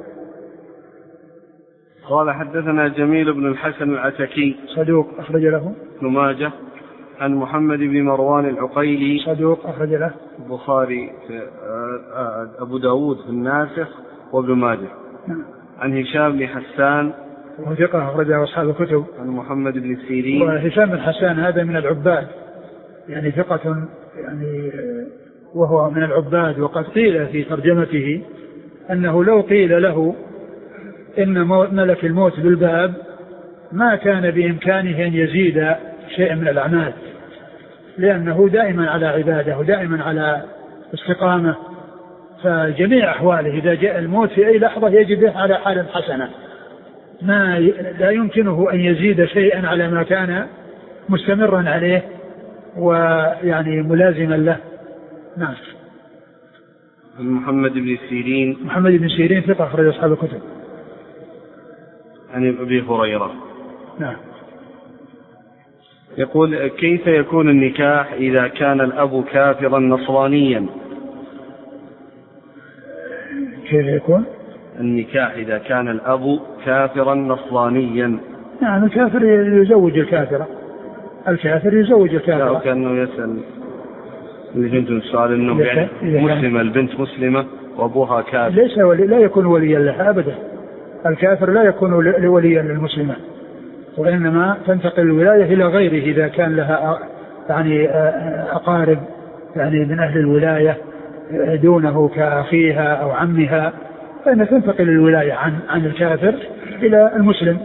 قال حدثنا جميل بن الحسن العتكي صدوق أخرج له ابن ماجه، عن محمد بن مروان العقيلي صدوق أخرج له البخاري أبو داود في الناسخ وابن ماجه. عن هشام بن حسان وثقة أخرجه أصحاب الكتب. عن محمد بن سيرين. وهشام بن حسان هذا من العباد يعني ثقة يعني، وهو من العباد، وقد قيل في ترجمته أنه لو قيل له إن ملك الموت بالباب ما كان بإمكانه أن يزيد شيئا من الأعمال، لأنه دائما على عبادة ودائما على استقامة، فجميع أحواله إذا جاء الموت في أي لحظة يجده على حال حسنة، ما لا يمكنه أن يزيد شيئا على ما كان مستمرا عليه ويعني ملازما له. نعم. محمد بن سيرين. محمد بن سيرين ثقة أخرج أصحاب الكتب. عن أبي هريرة. نعم. يقول كيف يكون النكاح إذا كان الأب كافرا نصرانيا؟ كيف يكون النكاح إذا كان الأب كافرا نصرانيا؟ نعم الكافر يزوج الكافرة، الكافر يزوج الكافرة. لا كأنه يسأل اللي جنت السؤال إنه يعني مسلمة، البنت مسلمة وأبوها كافر. ليس ولي، لا يكون وليا لها أبدا، الكافر لا يكون وليا للمسلمة، وإنما تنتقل الولاية إلى غيره إذا كان لها يعني أقارب يعني من أهل الولاية دونه كأخيها أو عمها، فإن تنتقل الولاية عن عن الكافر إلى المسلم.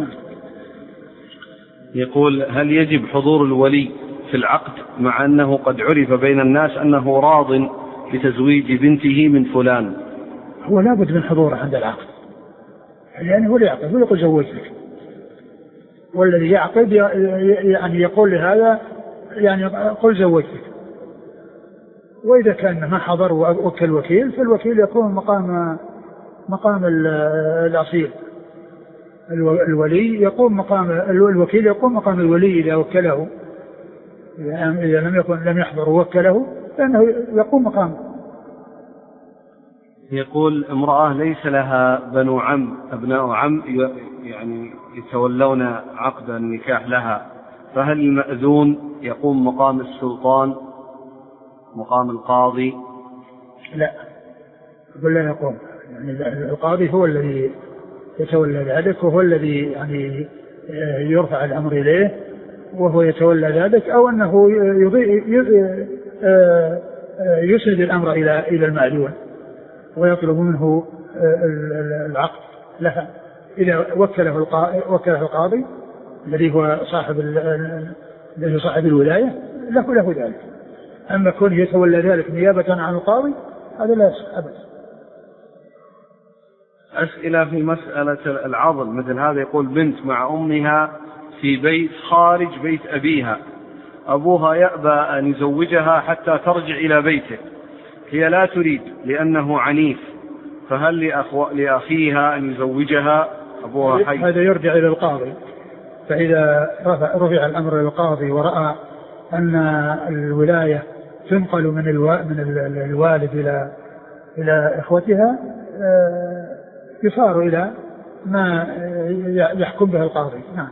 يقول هل يجب حضور الولي في العقد مع أنه قد عرف بين الناس أنه راض بتزويج بنته من فلان؟ هو لابد من حضوره عند العقد، يعني هو يعقد ويقول زوجتك، والذي يعقد يعني يقول لهذا يعني قل زوجتك. وإذا كان ما حضر ووكل وكيل فالوكيل يكون مقام مقام الأصيل، الولي يقوم مقام الوكيل، يقوم مقام الولي إذا وكله، إذا لم يكن لم يحضر ووكله فإنه يقوم مقامه. يقول امرأة ليس لها بنو عم أبناء عم يعني يتولون عقد النكاح لها، فهل المأذون يقوم مقام السلطان مقام القاضي؟ لا، يقول لا يقوم، يعني القاضي هو الذي يتولى ذلك، وهو الذي يعني يرفع الأمر إليه وهو يتولى ذلك، أو أنه يسند الأمر إلى إلى المأذون ويطلب منه العقد لها إذا وكله وكله القاضي الذي هو صاحب الذي صاحب الولاية له له ذلك. أما كونه يتولى ذلك نيابة عن القاضي هذا لا يصح أبدا. أسئلة في مسألة العضل مثل هذا. يقول بنت مع أمها في بيت خارج بيت أبيها، أبوها يأبى أن يزوجها حتى ترجع إلى بيته، هي لا تريد لأنه عنيف، فهل لأخو... لأخيها أن يزوجها أبوها حي؟ هذا يرجع إلى القاضي، فإذا رفع, رفع الأمر للقاضي ورأى أن الولاية تنقل من, الو... من الوالد إلى إلى إخوتها يصار إلى ما يحكم به القاضي. نعم.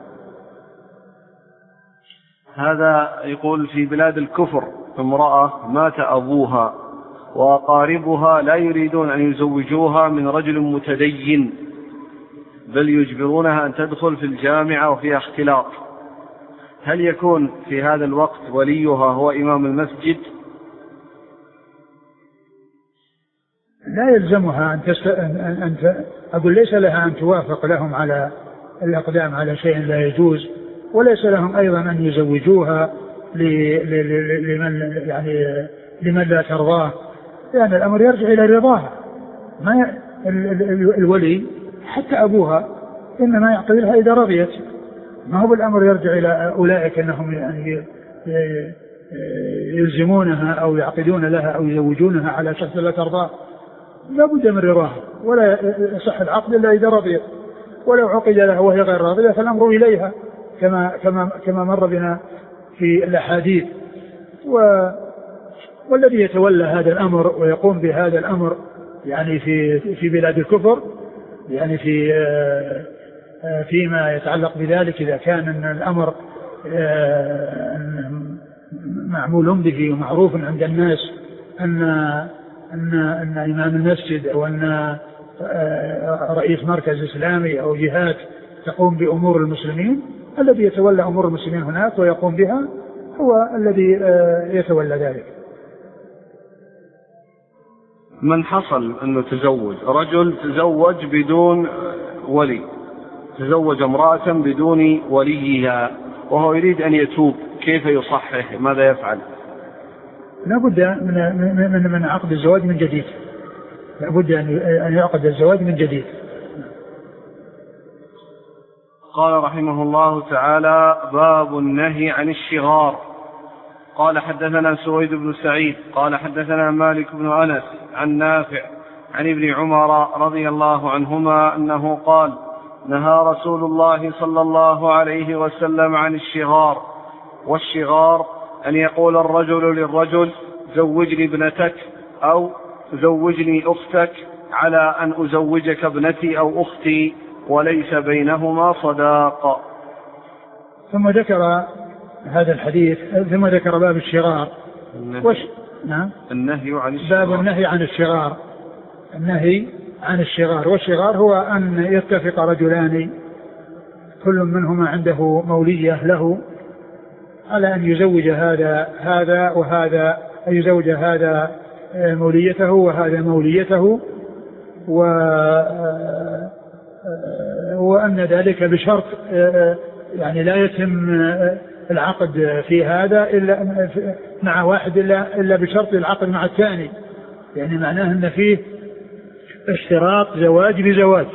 هذا يقول في بلاد الكفر امرأة مات أبوها وأقاربها لا يريدون أن يزوجوها من رجل متدين، بل يجبرونها أن تدخل في الجامعة وفيها اختلاط، هل يكون في هذا الوقت وليها هو إمام المسجد؟ لا يلزمها أن, تست... أن ت... أقول ليس لها أن توافق لهم على الأقدام على شيء لا يجوز، وليس لهم أيضا أن يزوجوها ل... ل... لمن يعني لمن لا ترضاه، لأن يعني الأمر يرجع إلى رضاها. ما ي... الولي حتى أبوها إنما يعطي لها إذا رضيت، ما هو الأمر يرجع إلى أولئك أنهم يعني يلزمونها أو يعقدون لها أو يزوجونها على شخص لا ترضاه. لا بد من رضاها، ولا يصح العقد إلا إذا رضيت، ولو عقد لها وهي غير راضية فالأمر إليها كما كما كما مر بنا في الأحاديث و والذي يتولى هذا الأمر ويقوم بهذا الأمر يعني في في بلاد الكفر، يعني في فيما يتعلق بذلك، إذا كان أن الأمر معمول به ومعروف عند الناس أن أن أن إمام المسجد أو أن رئيس مركز إسلامي أو جهات تقوم بأمور المسلمين، الذي يتولى أمور المسلمين هناك ويقوم بها هو الذي يتولى ذلك. من حصل أنه تزوج رجل تزوج بدون ولي، تزوج امرأة بدون وليها وهو يريد أن يتوب، كيف يصحح؟ ماذا يفعل؟ لا بد من, من, من عقد الزواج من جديد، لا بد أن يعقد الزواج من جديد. قال رحمه الله تعالى: باب النهي عن الشغار. قال حدثنا سويد بن سعيد قال حدثنا مالك بن أنس عن نافع عن ابن عمر رضي الله عنهما أنه قال: نهى رسول الله صلى الله عليه وسلم عن الشغار. والشغار أن يقول الرجل للرجل: زوجني ابنتك أو زوجني أختك، على أن أزوجك ابنتي أو أختي، وليس بينهما صداق. ثم ذكر هذا الحديث، ثم ذكر باب الشغار. النهي. وش... نعم. النهي عن الشغار. باب النهي عن الشغار. النهي عن الشغار. والشغار هو أن يتفق رجلان كل منهما عنده مولية له على أن يزوج هذا هذا وهذا، أن يزوج هذا موليته وهذا موليته، و وأن ذلك بشرط يعني لا يتم العقد في هذا إلا مع واحد إلا, إلا بشرط العقد مع الثاني، يعني معناه أن فيه اشتراط زواج بزواج.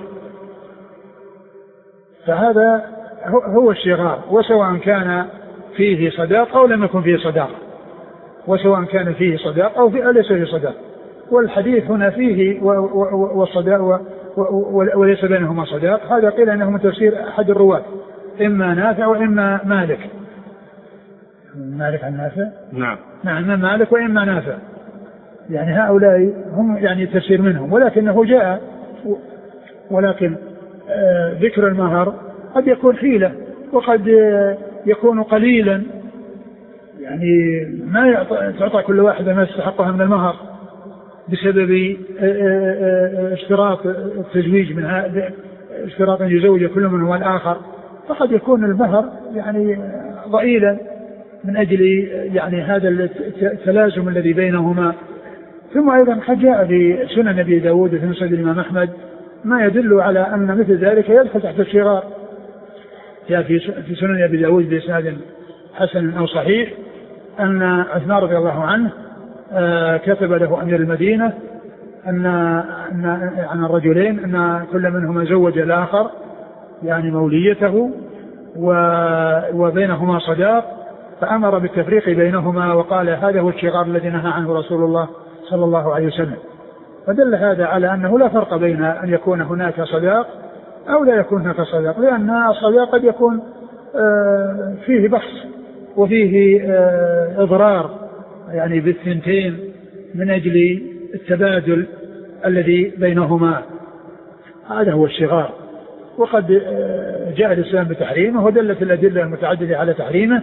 فهذا هو الشغار، وسواء كان فيه صداق أو لم يكن فيه صداق، وسواء كان فيه صداق أو ليس فيه صداق. والحديث هنا فيه والصداق وليس بينهما صداق، هذا قيل أنه من تفسير أحد الرواة، إما نافع وإما مالك. مالك عن نافع؟ نعم نعم، إما مالك وإما نافع، يعني هؤلاء هم يعني تفسير منهم. ولكنه جاء ولكن آه ذكر المهر قد يكون حيلة وقد آه يكون قليلا، يعني ما تعطى كل واحدة ما يستحقها من المهر بسبب اشتراط التزويج من هذا، اشتراط أن يزوج كل منهما الآخر، فقد يكون المهر يعني ضئيلا من أجل يعني هذا التلازم الذي بينهما. ثم أيضا قد جاء في سنن أبي داود وفي مسند الإمام أحمد ما يدل على أن مثل ذلك يدخل تحت الشغار. جاء في سنن أبي داود بإسناد حسن أو صحيح أن عثمان رضي الله عنه كتب له أمير المدينة أن عن الرجلين أن كل منهما زوج الآخر يعني موليته وبينهما صداق، فأمر بالتفريق بينهما وقال: هذا هو الشغار الذي نهى عنه رسول الله صلى الله عليه وسلم. فدل هذا على أنه لا فرق بين أن يكون هناك صداق أو لا يكون هناك صداق، لأن الصداق قد يكون فيه بحث وفيه إضرار يعني بالثنتين من أجل التبادل الذي بينهما، هذا هو الشغار. وقد جاء الإسلام بتحريمه ودلت الأدلة المتعددة على تحريمه،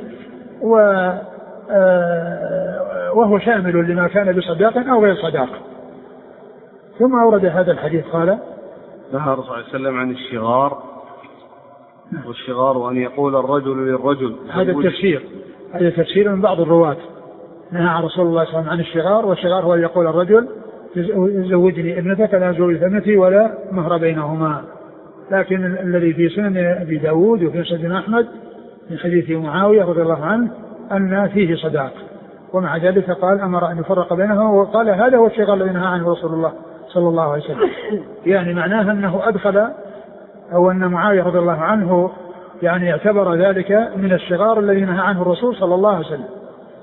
وهو شامل لما كان بصداق أو غير صداق. ثم أورد هذا الحديث قال: نهى الرسول صلى الله عليه وسلم عن الشغار. والشغار أن يقول الرجل للرجل. هذا التفسير هذا تفسير من بعض الرواة. نهى عن رسول الله صلى الله عليه وسلم عن الشغار، والشغار هو يقول الرجل: زوجني ابنتك لا زوج ابنتي ولا مهر بينهما. لكن الذي في سنن أبي داود وفي مسند أحمد من حديث معاوية رضي الله عنه أن فيه صداق، ومع ذلك قال أمر أن يفرق بينهما، وقال: هذا هو الشغار الذي نهى عنه رسول الله صلى الله عليه وسلم. يعني معناه أنه أدخل أو أن معاوية رضي الله عنه يعني اعتبر ذلك من الشغار الذي نهى عنه الرسول صلى الله عليه وسلم.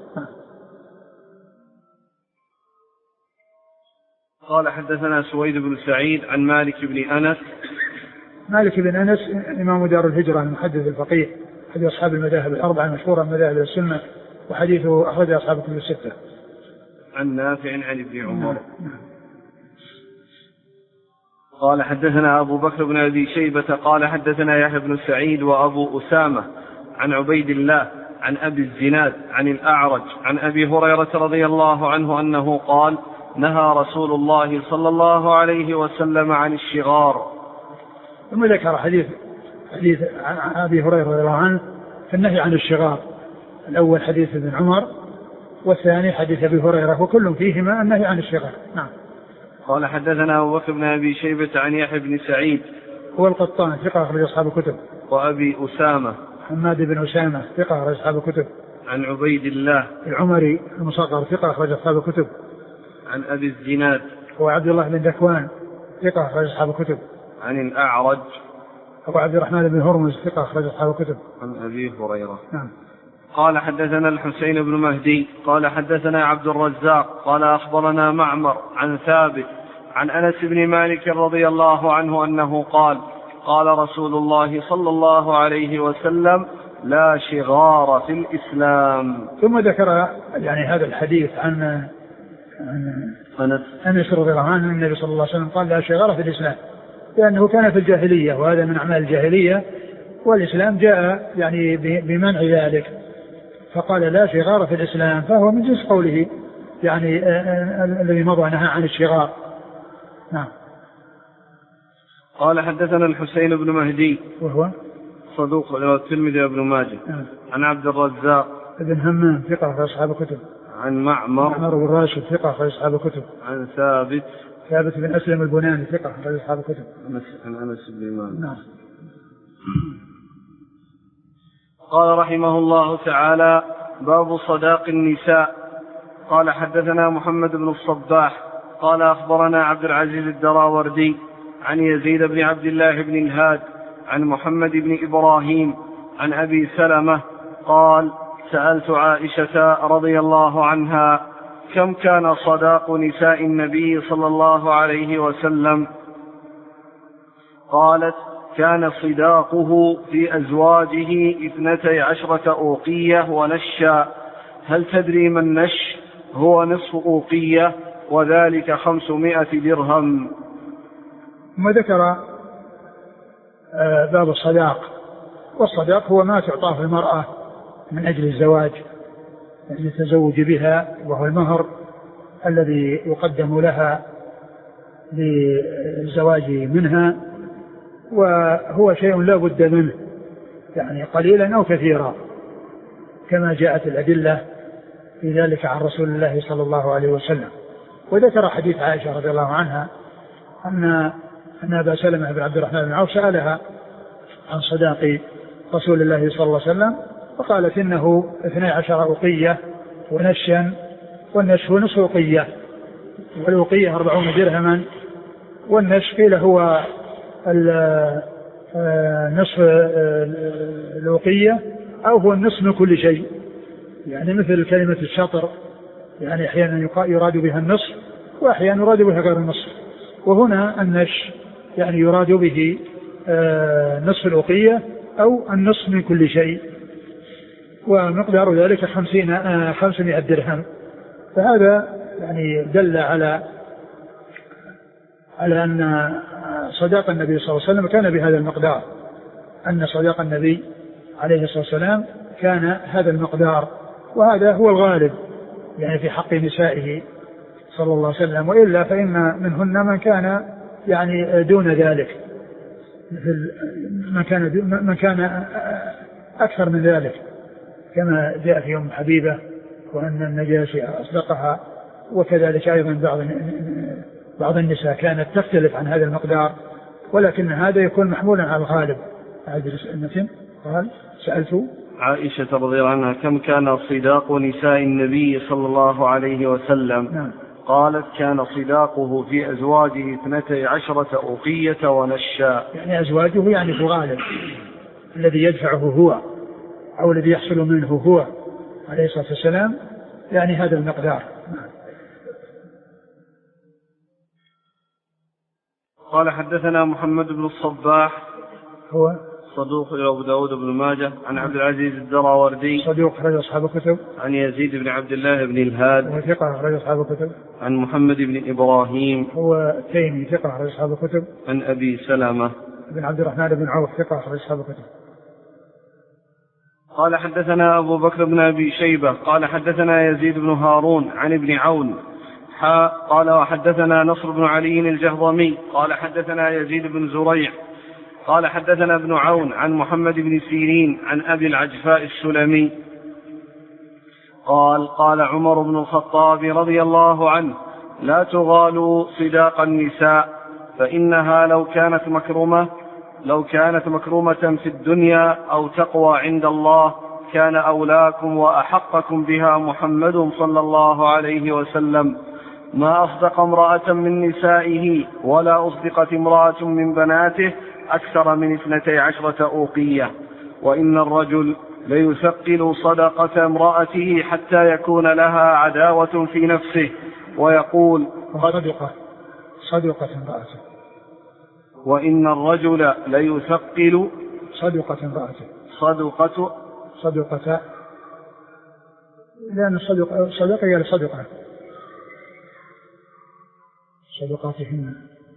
قال: حدثنا سويد بن سعيد عن مالك بن أنس. مالك بن أنس إمام دار الهجرة المحدث الفقيه أحد أصحاب المذاهب الأربعة المشهورة من مذاهب السنة وحديثه أخرجه أصحاب الكتب الستة. عن نافع عن ابن عمر. قال حدثنا أبو بكر بن أبي شيبة قال حدثنا يحيى بن سعيد وأبو أسامة عن عبيد الله عن أبي الزناد عن الأعرج عن أبي هريرة رضي الله عنه أنه قال نهى رسول الله صلى الله عليه وسلم عن الشغار. ثم ذكر حديث حديث عن أبي هريرة رضي الله عنه في النهي عن الشغار، الأول حديث ابن عمر والثاني حديث أبي هريرة، وكل فيهما النهي عن الشغار. نعم. قال حدثنا أبو بكر بن أبي شيبة عن يحيى بن سعيد هو القطان ثقة أخرج أصحاب الكتب. وأبي أسامة حماد بن أسامة ثقة أخرج أصحاب الكتب. عن عبيد الله العمري المصغر ثقة أخرج أصحاب الكتب. عن أبي الزناد هو عبد الله بن ذكوان ثقة أخرج أصحاب الكتب. عن الأعرج أبو عبد الرحمن بن هرمز ثقة أخرج أصحاب الكتب. عن أبي هريرة. نعم. قال حدثنا الحسين بن مهدي قال حدثنا عبد الرزاق قال أخبرنا معمر عن ثابت عن أنس بن مالك رضي الله عنه أنه قال قال رسول الله صلى الله عليه وسلم لا شغار في الإسلام. ثم ذكر يعني هذا الحديث عن عن أنس رضي الله عنه النبي صلى الله عليه وسلم قال لا شغار في الإسلام، لأنه كان في الجاهلية وهذا من أعمال الجاهلية، والإسلام جاء يعني بمنع ذلك، فقال لا شغار في الإسلام، فهو من جنس قوله يعني الذي مضى نهى عن الشغار. نعم. قال حدثنا الحسين بن مهدي وهو صدوق له الترمذي وابن ماجه. نعم. عن عبد الرزاق ابن همام ثقة في أصحاب الكتب. عن معمر معمر بن راشد ثقة في أصحاب الكتب. عن ثابت ثابت بن أسلم البناني ثقة في أصحاب الكتب. عن أنس بن مالك. نعم. قال رحمه الله تعالى باب صداق النساء. قال حدثنا محمد بن الصباح قال أخبرنا عبد العزيز الدراوردي عن يزيد بن عبد الله بن الهاد عن محمد بن إبراهيم عن أبي سلمة قال سألت عائشة رضي الله عنها كم كان صداق نساء النبي صلى الله عليه وسلم؟ قالت كان صداقه في أزواجه اثنتي عشرة أوقية ونشا. هل تدري ما النش؟ هو نصف أوقية وذلك خمسمائة درهم. ثم ذكر باب الصداق، والصداق هو ما تعطاه المرأة من أجل الزواج يعني التزوج بها، وهو المهر الذي يقدم لها للزواج منها، وهو شيء لا بد منه يعني قليلا أو كثيرا كما جاءت الأدلة في ذلك عن رسول الله صلى الله عليه وسلم. وذكر حديث عائشة رضي الله عنها أن أن أبا سلمة بن عبد الرحمن بن عوف سألها عن صداق رسول الله صلى الله عليه وسلم، فقالت إنه اثني عشر أوقية ونشا، والنش هو نصف أوقية، والأوقية أربعون درهما، والنش قيل هو نصف الأوقية أو هو النصف من كل شيء، يعني مثل كلمة الشطر، يعني أحيانا يراد بها النصف وأحيانا يراد بها غير النصف، وهنا النش يعني يراد به نصف الأوقية أو النصف من كل شيء، ومقدار ذلك خمسين خمسمائة درهم. فهذا يعني دل على على أن صداق النبي صلى الله عليه وسلم كان بهذا المقدار، أن صداق النبي عليه الصلاة والسلام كان هذا المقدار، وهذا هو الغالب يعني في حق نسائه صلى الله عليه وسلم، وإلا فإن منهن من كان يعني دون ذلك، مثل من كان من كان أكثر من ذلك، كما جاء في أم حبيبة وأن النجاشي أصدقها، وكذلك أيضا بعض بعض النساء كانت تختلف عن هذا المقدار، ولكن هذا يكون محمولا على الغالب. قال سألت عائشة رضي الله عنها كم كان صداق نساء النبي صلى الله عليه وسلم؟ نعم. قالت كان صداقه في أزواجه اثنتي عشرة أوقية ونشا، يعني أزواجه يعني في الغالب الذي يدفعه هو أو الذي يحصل منه هو عليه الصلاة والسلام، يعني هذا المقدار. قال حدثنا محمد بن الصباح هو صدوق أبو داود بن ماجه. عن عبد العزيز الدراوردي صدوق أخرج أصحاب الكتب. عن يزيد بن عبد الله بن الهاد هو ثقة أخرج أصحاب الكتب. عن محمد بن إبراهيم هو تيمي ثقة أخرج أصحاب الكتب. عن أبي سلمة بن عبد الرحمن بن عوف ثقة أخرج أصحاب الكتب. قال حدثنا أبو بكر بن أبي شيبة قال حدثنا يزيد بن هارون عن ابن عون حا قال وحدثنا نصر بن علي الجهضمي قال حدثنا يزيد بن زريع قال حدثنا ابن عون عن محمد بن سيرين عن أبي العجفاء السلمي قال قال عمر بن الخطاب رضي الله عنه لا تغالوا صداق النساء فإنها لو كانت مكرمة لو كانت مكرمة في الدنيا أو تقوى عند الله كان أولاكم وأحقكم بها محمد صلى الله عليه وسلم ما أصدق امرأة من نسائه ولا أصدقت امرأة من بناته أكثر من اثنتي عشرة أوقية وإن الرجل ليثقل صدقة امرأته حتى يكون لها عداوة في نفسه ويقول صدقة صدقة امرأته وإن الرجل ليثقل صدقة امرأته صدقة صدقة لأن الصدقة صدقة هي الصدقة صدقاتهن.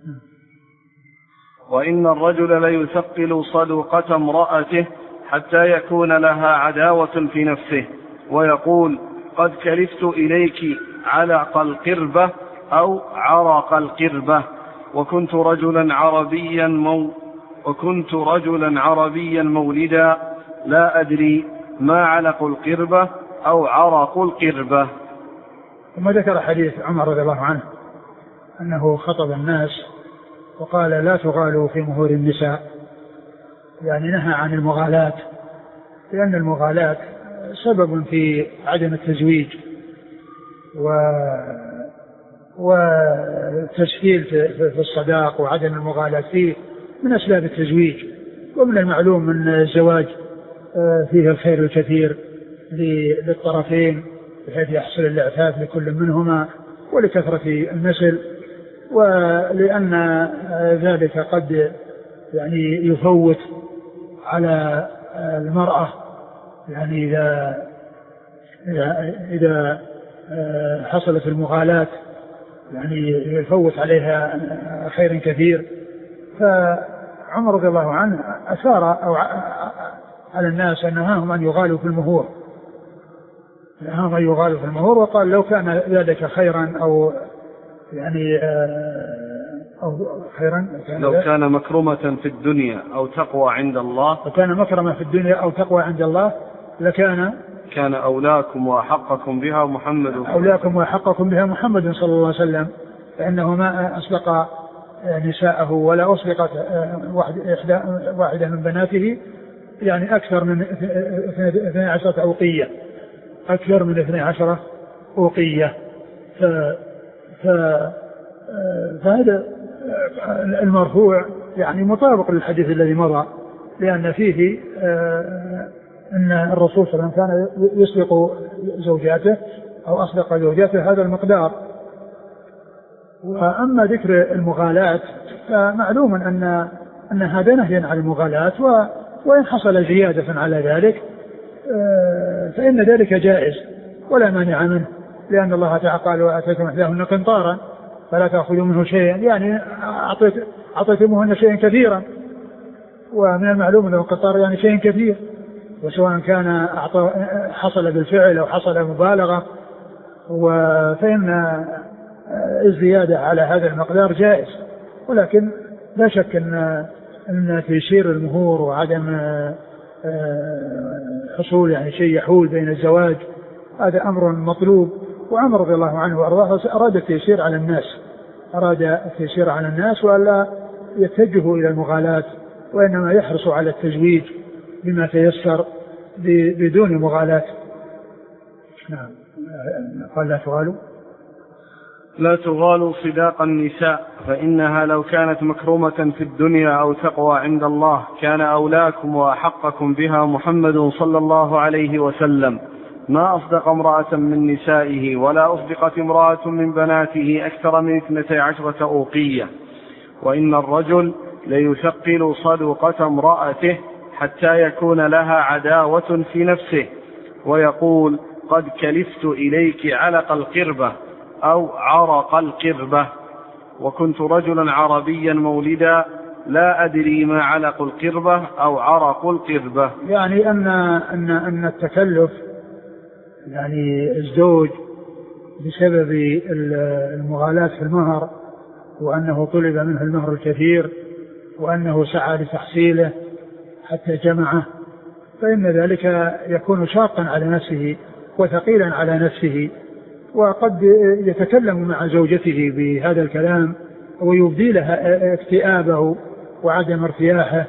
وإن الرجل ليثقل صدقة امرأته حتى يكون لها عداوة في نفسه ويقول قد كلفت إليك علق القربة أو عرق القربة وكنت رجلا عربيا مو وكنت رجلا عربيا مولدا لا أدري ما علق القربة أو عرق القربة. ثم ذكر حديث عمر رضي الله عنه أنه خطب الناس وقال لا تغالوا في مهور النساء، يعني نهى عن المغالاة، لأن المغالاة سبب في عدم التزويج و وتسهيل في الصداق وعدم المغالاة فيه من أسباب التزويج. ومن المعلوم من الزواج فيه الخير الكثير للطرفين بحيث يحصل الإعفاف لكل منهما ولكثرة النسل، ولأن ذلك قد يعني يفوت على المرأة، يعني إذا إذا حصلت المغالاة يعني يفوت عليها خير كثير. فعمر رضي الله عنه أثار أو على الناس أنهم أن يغالوا في المهور أنهم أن يغالوا في المهور وقال لو كان ذلك خيرا أو يعني أو خيرا كان لو كان مكرمة في الدنيا أو تقوى عند الله وكان مكرمة في الدنيا أو تقوى عند الله لكان كان أولاكم وأحقكم بها محمد أولاكم وأحقكم بها محمد صلى الله عليه وسلم، فإنه ما أسبق نساءه ولا أسبقت واحدة من بناته يعني أكثر من اثني عشرة أوقية أكثر من اثني عشرة أوقية. ف... ف... فهذا المرفوع يعني مطابق للحديث الذي مضى، لأن فيه أن الرسول صلى الله عليه وسلم كان يسبق زوجاته أو أصدق زوجاته هذا المقدار. وأما ذكر المغالاة فمعلوم أن أن هذا نهي عن المغالاة، وإن حصل زيادة على ذلك فإن ذلك جائز ولا مانع منه، لأن الله تعالى قال وآتيتم إحداهن قنطارا فلا تأخذوا منه شيئا، يعني أعطيت أعطيتموهن شيئا كثيرا، ومن المعلوم أن القنطار يعني شيء كثير، وسواء كان حصل بالفعل أو حصل مبالغة، فإن الزيادة على هذا المقدار جائز. ولكن لا شك أن أن تيسير المهور وعدم حصول يعني شيء يحول بين الزواج هذا أمر مطلوب. وعمر رضي الله عنه وأرضاه أراد التيسير على الناس أراد التيسير على الناس وألا يتجهوا إلى المغالاة، وإنما يحرصوا على التزويج بما تيسر بدون مغالاة. نعم. قال لا تغالوا لا تغالوا صداق النساء فإنها لو كانت مكرمة في الدنيا أو تقوى عند الله كان أولاكم وأحقكم بها محمد صلى الله عليه وسلم ما أصدق امرأة من نسائه ولا أصدقت امرأة من بناته أكثر من اثنتي عشرة أوقية وإن الرجل ليثقل صدقة امرأته حتى يكون لها عداوة في نفسه، ويقول قد كلفت إليك علق القربة أو عرق القربة، وكنت رجلا عربيا مولدا لا أدري ما علق القربة أو عرق القربة. يعني أن أن أن التكلف يعني الزوج بسبب المغالاة في المهر، وأنه طلب منه المهر الكثير، وأنه سعى لتحصيله حتى جمعه، فإن ذلك يكون شاقا على نفسه وثقيلا على نفسه، وقد يتكلم مع زوجته بهذا الكلام ويبدي لها اكتئابه وعدم ارتياحه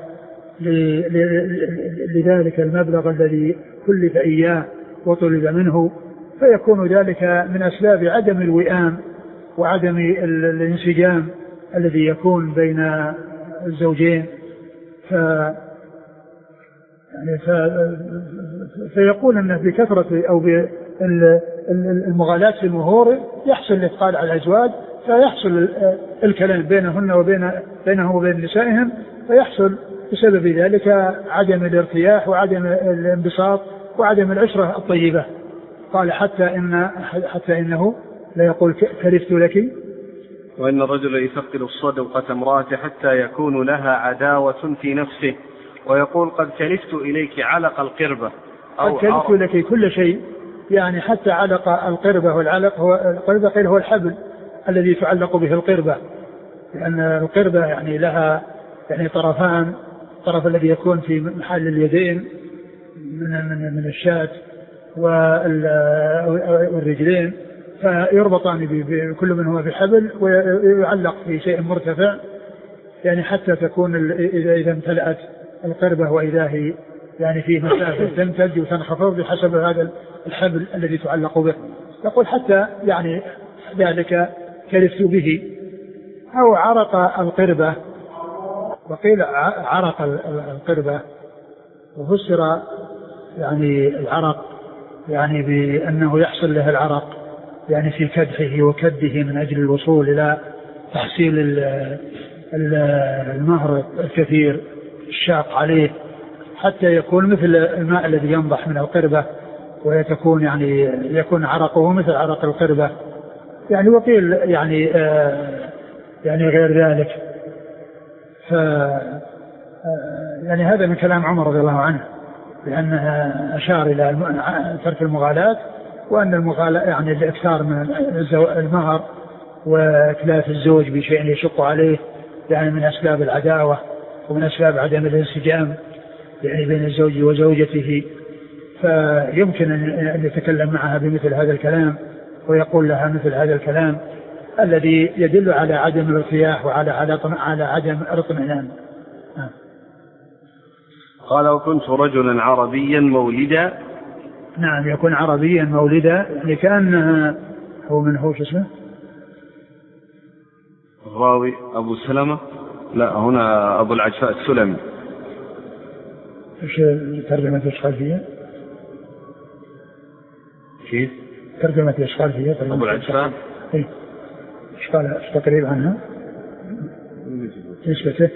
لذلك المبلغ الذي كلف إياه وطلب منه، فيكون ذلك من أسباب عدم الوئام وعدم الانسجام الذي يكون بين الزوجين. ف يعني ف... فيقول أنه بكثرة أو بالمغالاة في المهور يحصل الإثقال على الأزواج، فيحصل الكلام بينهن وبين بينهم وبين نسائهم، فيحصل بسبب ذلك عدم الارتياح وعدم الانبساط وعدم العشرة الطيبة. قال حتى إن حتى إنه لا يقول كلفت لك، وإن الرجل يثقل الصدقة امرأته حتى يكون لها عداوة في نفسه، ويقول قد كلفت إليك علق القربة أو قد كلفت لك كل شيء، يعني حتى علق القربة، والعلق هو القربة قيل هو الحبل الذي تعلق به القربة، لأن القربة يعني لها يعني طرفان، الطرف الذي يكون في محل اليدين من من من الشاة والرجلين، فيربطان بكل منهما بحبل ويعلق في شيء مرتفع، يعني حتى تكون إذا إذا امتلأت القربة وإذا هي يعني في مسافة تمتد وتنخفض بحسب هذا الحبل الذي تعلق به. يقول حتى يعني ذلك كلفت به أو عرق القربة، وقيل عرق القربة وفسر يعني العرق يعني بأنه يحصل له العرق يعني في كدحه وكده من أجل الوصول إلى تحصيل المهر الكثير الشاق عليه، حتى يكون مثل الماء الذي ينضح من القربة ويتكون يعني يكون عرقه مثل عرق القربة يعني. وقيل يعني آه يعني غير ذلك. ف يعني هذا من كلام عمر رضي الله عنه، لأنه أشار إلى ترك المغالاة، وأن المغالاة يعني الإكثار من المهر وإتلاف الزوج بشيء يشق عليه يعني من أسباب العداوة ومن أسباب عدم الانسجام يعني بين الزوج وزوجته، فيمكن أن يتكلم معها بمثل هذا الكلام ويقول لها مثل هذا الكلام الذي يدل على عدم الارتياح وعلى على عدم الاطمئنان. قال وكنت رجلا عربيا مولدا. نعم، يكون عربيا مولدا يعني كأنها هو من هو اسمه الراوي أبو سلمة، لا هنا أبو العجفاء السلمي. ايش ترجمة الاشغال فيها؟ كيف ترجمة الاشغال فيها؟ أبو العجفاء ايه ايش قال ايش تقريب عنها نسبته؟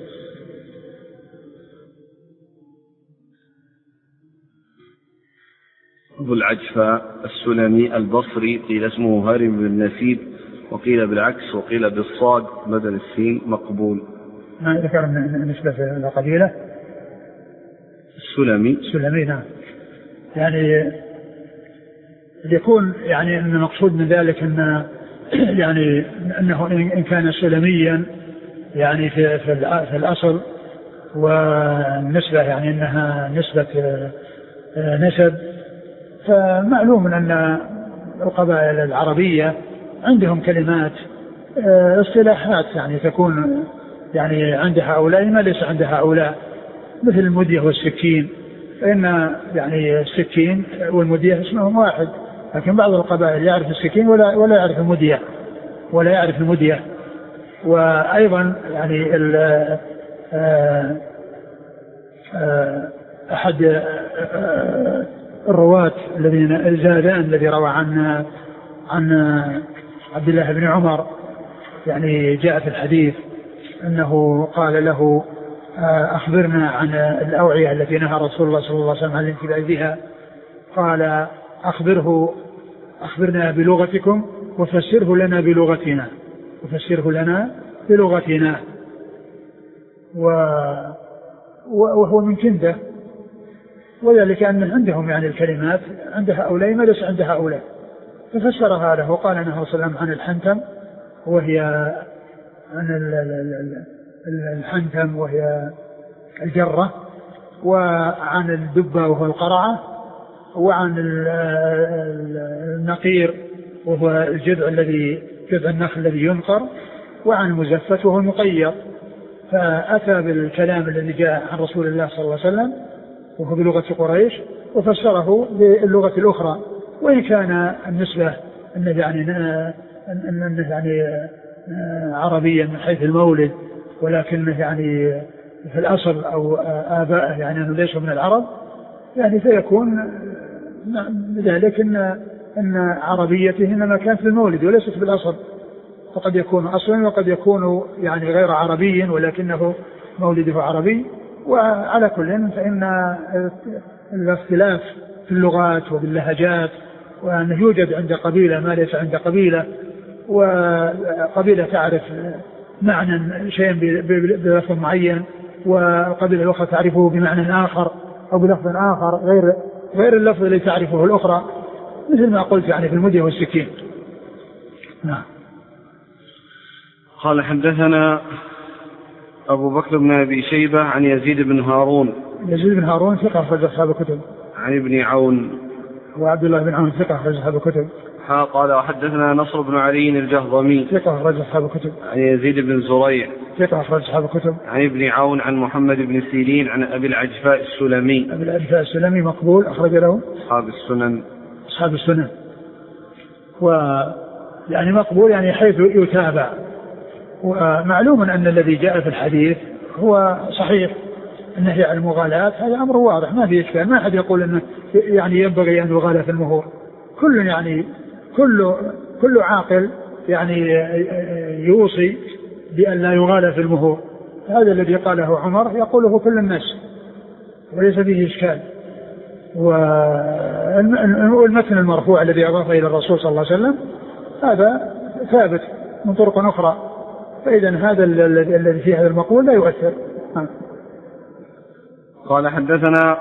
أبو العجفاء السلمي البصري، قيل اسمه هارم بن نسيب، وقيل بالعكس، وقيل بالصاد بدل السين مقبول. ما ذكر نسبة القبيلة السلمي السلمي. نعم، يعني يكون يعني أن المقصود من ذلك أن يعني أنه إن كان سلميا يعني في في الأصل، والنسبة يعني أنها نسبة نسب، فمعلوم أن القبائل العربية عندهم كلمات اصطلاحات يعني تكون يعني عند هؤلاء ما ليس عند هؤلاء، مثل المدية والسكين، فإن يعني السكين والمدية اسمهم واحد، لكن بعض القبائل يعرف السكين ولا ولا يعرف المدية ولا يعرف المدية. وأيضا يعني أحد الرواة الذين زادان الذي روى عن عن عبد الله بن عمر يعني جاء في الحديث أنه قال له أخبرنا عن الأوعية التي نهى رسول الله صلى الله عليه وسلم عن الانتباه بها. قال أخبره أخبرنا بلغتكم وفسره لنا بلغتنا وفسره لنا بلغتنا. وهو من كنده، وذلك أن عندهم يعني الكلمات عند هؤلاء ما ليس عند هؤلاء، ففسرها له وقال نهى صلى الله عليه وسلم عن الحنتم وهي عن الحنتم وهي الجرة، وعن الدبة وهو القرعة، وعن النقير وهو الجذع الذي جذع النخل الذي ينقر، وعن المزفت وهو المقيض. فأتى بالكلام الذي جاء عن رسول الله صلى الله عليه وسلم وهو بلغة قريش، وفسره باللغة الأخرى، وإن كان النسبة أنه يعني أنه يعني عربيا من حيث المولد، ولكنه يعني في الأصل أو آباءه يعني أنه ليسوا من العرب، يعني فيكون ذلك أن أن عربيته إنما كانت في المولد وليست في الأصل، فقد يكون أصلا وقد يكون يعني غير عربي ولكنه مولده عربي. وعلى كل فإن الاختلاف في اللغات وباللهجات، وأنه يوجد عند قبيلة ما ليس عند قبيلة، وقبيلة تعرف معنى شيء بلفظ معين وقبيلة الأخرى تعرفه بمعنى آخر أو بلفظ آخر غير غير اللفظ الذي تعرفه الأخرى، مثل ما قلت يعني في المدية والسكين. نعم. قال حدثنا أبو بكر بن أبي شيبة عن يزيد بن هارون. يزيد بن هارون ثقة أخرج أصحاب الكتب. عن ابن عون. وعبد الله بن عون ثقة أخرج أصحاب الكتب. قال وحدثنا نصر بن علي الجهضمي ثقة أخرج أصحاب الكتب. عن يزيد بن زريع ثقة أخرج أصحاب الكتب. عن ابن عون عن محمد بن سيرين عن أبي العجفاء السلمي. أبي العجفاء السلمي مقبول أخرج له أصحاب السنن. أصحاب السنن. و يعني مقبول يعني حيث يتابع. ومعلوم أن الذي جاء في الحديث هو صحيح، النهي عن المغالاة هذا أمر واضح ما فيه إشكال، ما أحد يقول أنه يعني ينبغي أن يغالى في المهور، كل يعني كل كل عاقل يعني يوصي بأن لا يغالى في المهور. هذا الذي قاله عمر يقوله كل الناس وليس فيه إشكال. والمتن المرفوع الذي أضاف إلى الرسول صلى الله عليه وسلم هذا ثابت من طرق أخرى، فإذا هذا الذي فيه هذا المقول لا يؤثر. قال حدثنا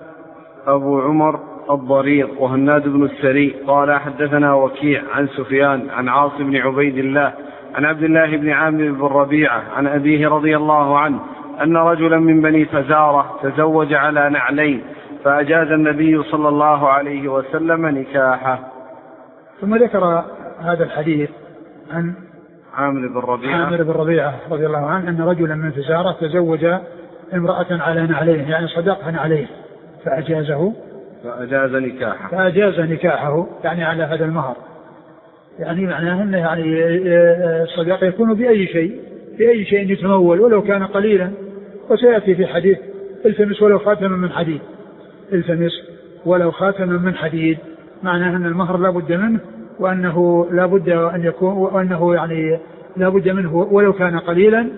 أبو عمر الضرير وهناد بن السري قال حدثنا وكيع عن سفيان عن عاصم بن عبيد الله عن عبد الله بن عامر بن ربيعة عن أبيه رضي الله عنه أن رجلا من بني فزارة تزوج على نعلين فأجاز النبي صلى الله عليه وسلم نكاحه. ثم ذكر هذا الحديث عن عامر بن ربيعة عامر بن ربيعة رضي الله عنه أن رجلا من فزارة تزوج امرأة على نعلين يعني صدقها عليه فأجازه فأجاز نكاحه فأجاز نكاحه يعني على هذا المهر، يعني معناه أنه يعني الصداق يكون بأي شيء بأي شيء يتمول ولو كان قليلا. وسيأتي في حديث التمس ولو خاتما من حديد، التمس ولو خاتما من حديد، معناه أن المهر لا بد منه وأنه لا بد أن يكون وأنه يعني لا بد منه ولو كان قليلا.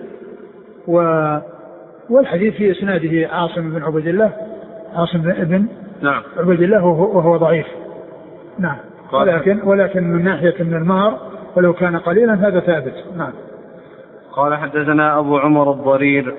و والحديث في إسناده عاصم بن عبد الله عاصم بن نعم عبد الله وهو ضعيف. نعم. ولكن ولكن من ناحية من المهر ولو كان قليلا هذا ثابت. نعم. قال حدثنا أبو عمر الضرير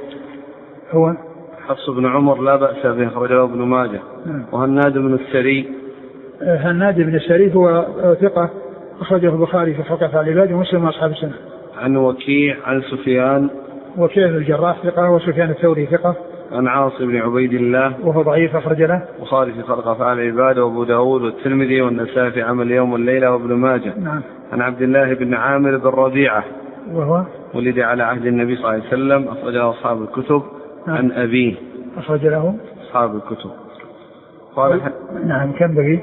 هو حفص بن عمر لا بأس به أخرجه ابن ماجه. نعم. وهناد بن السري هناد بن السري هو ثقة أخرجه البخاري في خلق أفعال العباد ومسلم وأصحاب السنة. عن وكيع عن سفيان وكيع بن الجراح ثقة وسفيان الثوري ثقة. عن عاصم بن عبيد الله وهو ضعيف أخرج له البخاري في خلق أفعال العباد وأبو داود والترمذي والنسائي في عمل اليوم والليلة وابن ماجه. نعم. عن عبد الله بن عامر بن ربيعة وهو ولد على عهد النبي صلى الله عليه وسلم أخرجه أصحاب الكتب. نعم. عن أبيه أخرج له أصحاب الكتب. قال ح... نعم كم بقي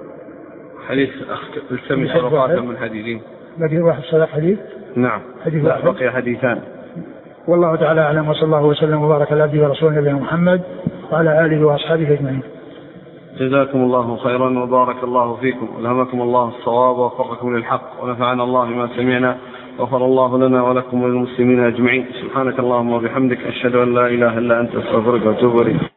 حديث التمس خاتم من حديدين بقي واحد صدق حديث. نعم حديث واحد بقي حديثان. والله تعالى أعلم وصلى الله وسلم وبارك على عبده ورسوله نبينا محمد وعلى آله وأصحابه أجمعين. جزاكم الله خيرا وبارك الله فيكم، ألهمكم الله الصواب ووفقكم للحق ونفعنا الله ما سمعنا غفر الله لنا ولكم وللمسلمين أجمعين. سبحانك اللهم وبحمدك أشهد أن لا إله إلا أنت أستغفرك وأتوب إليك.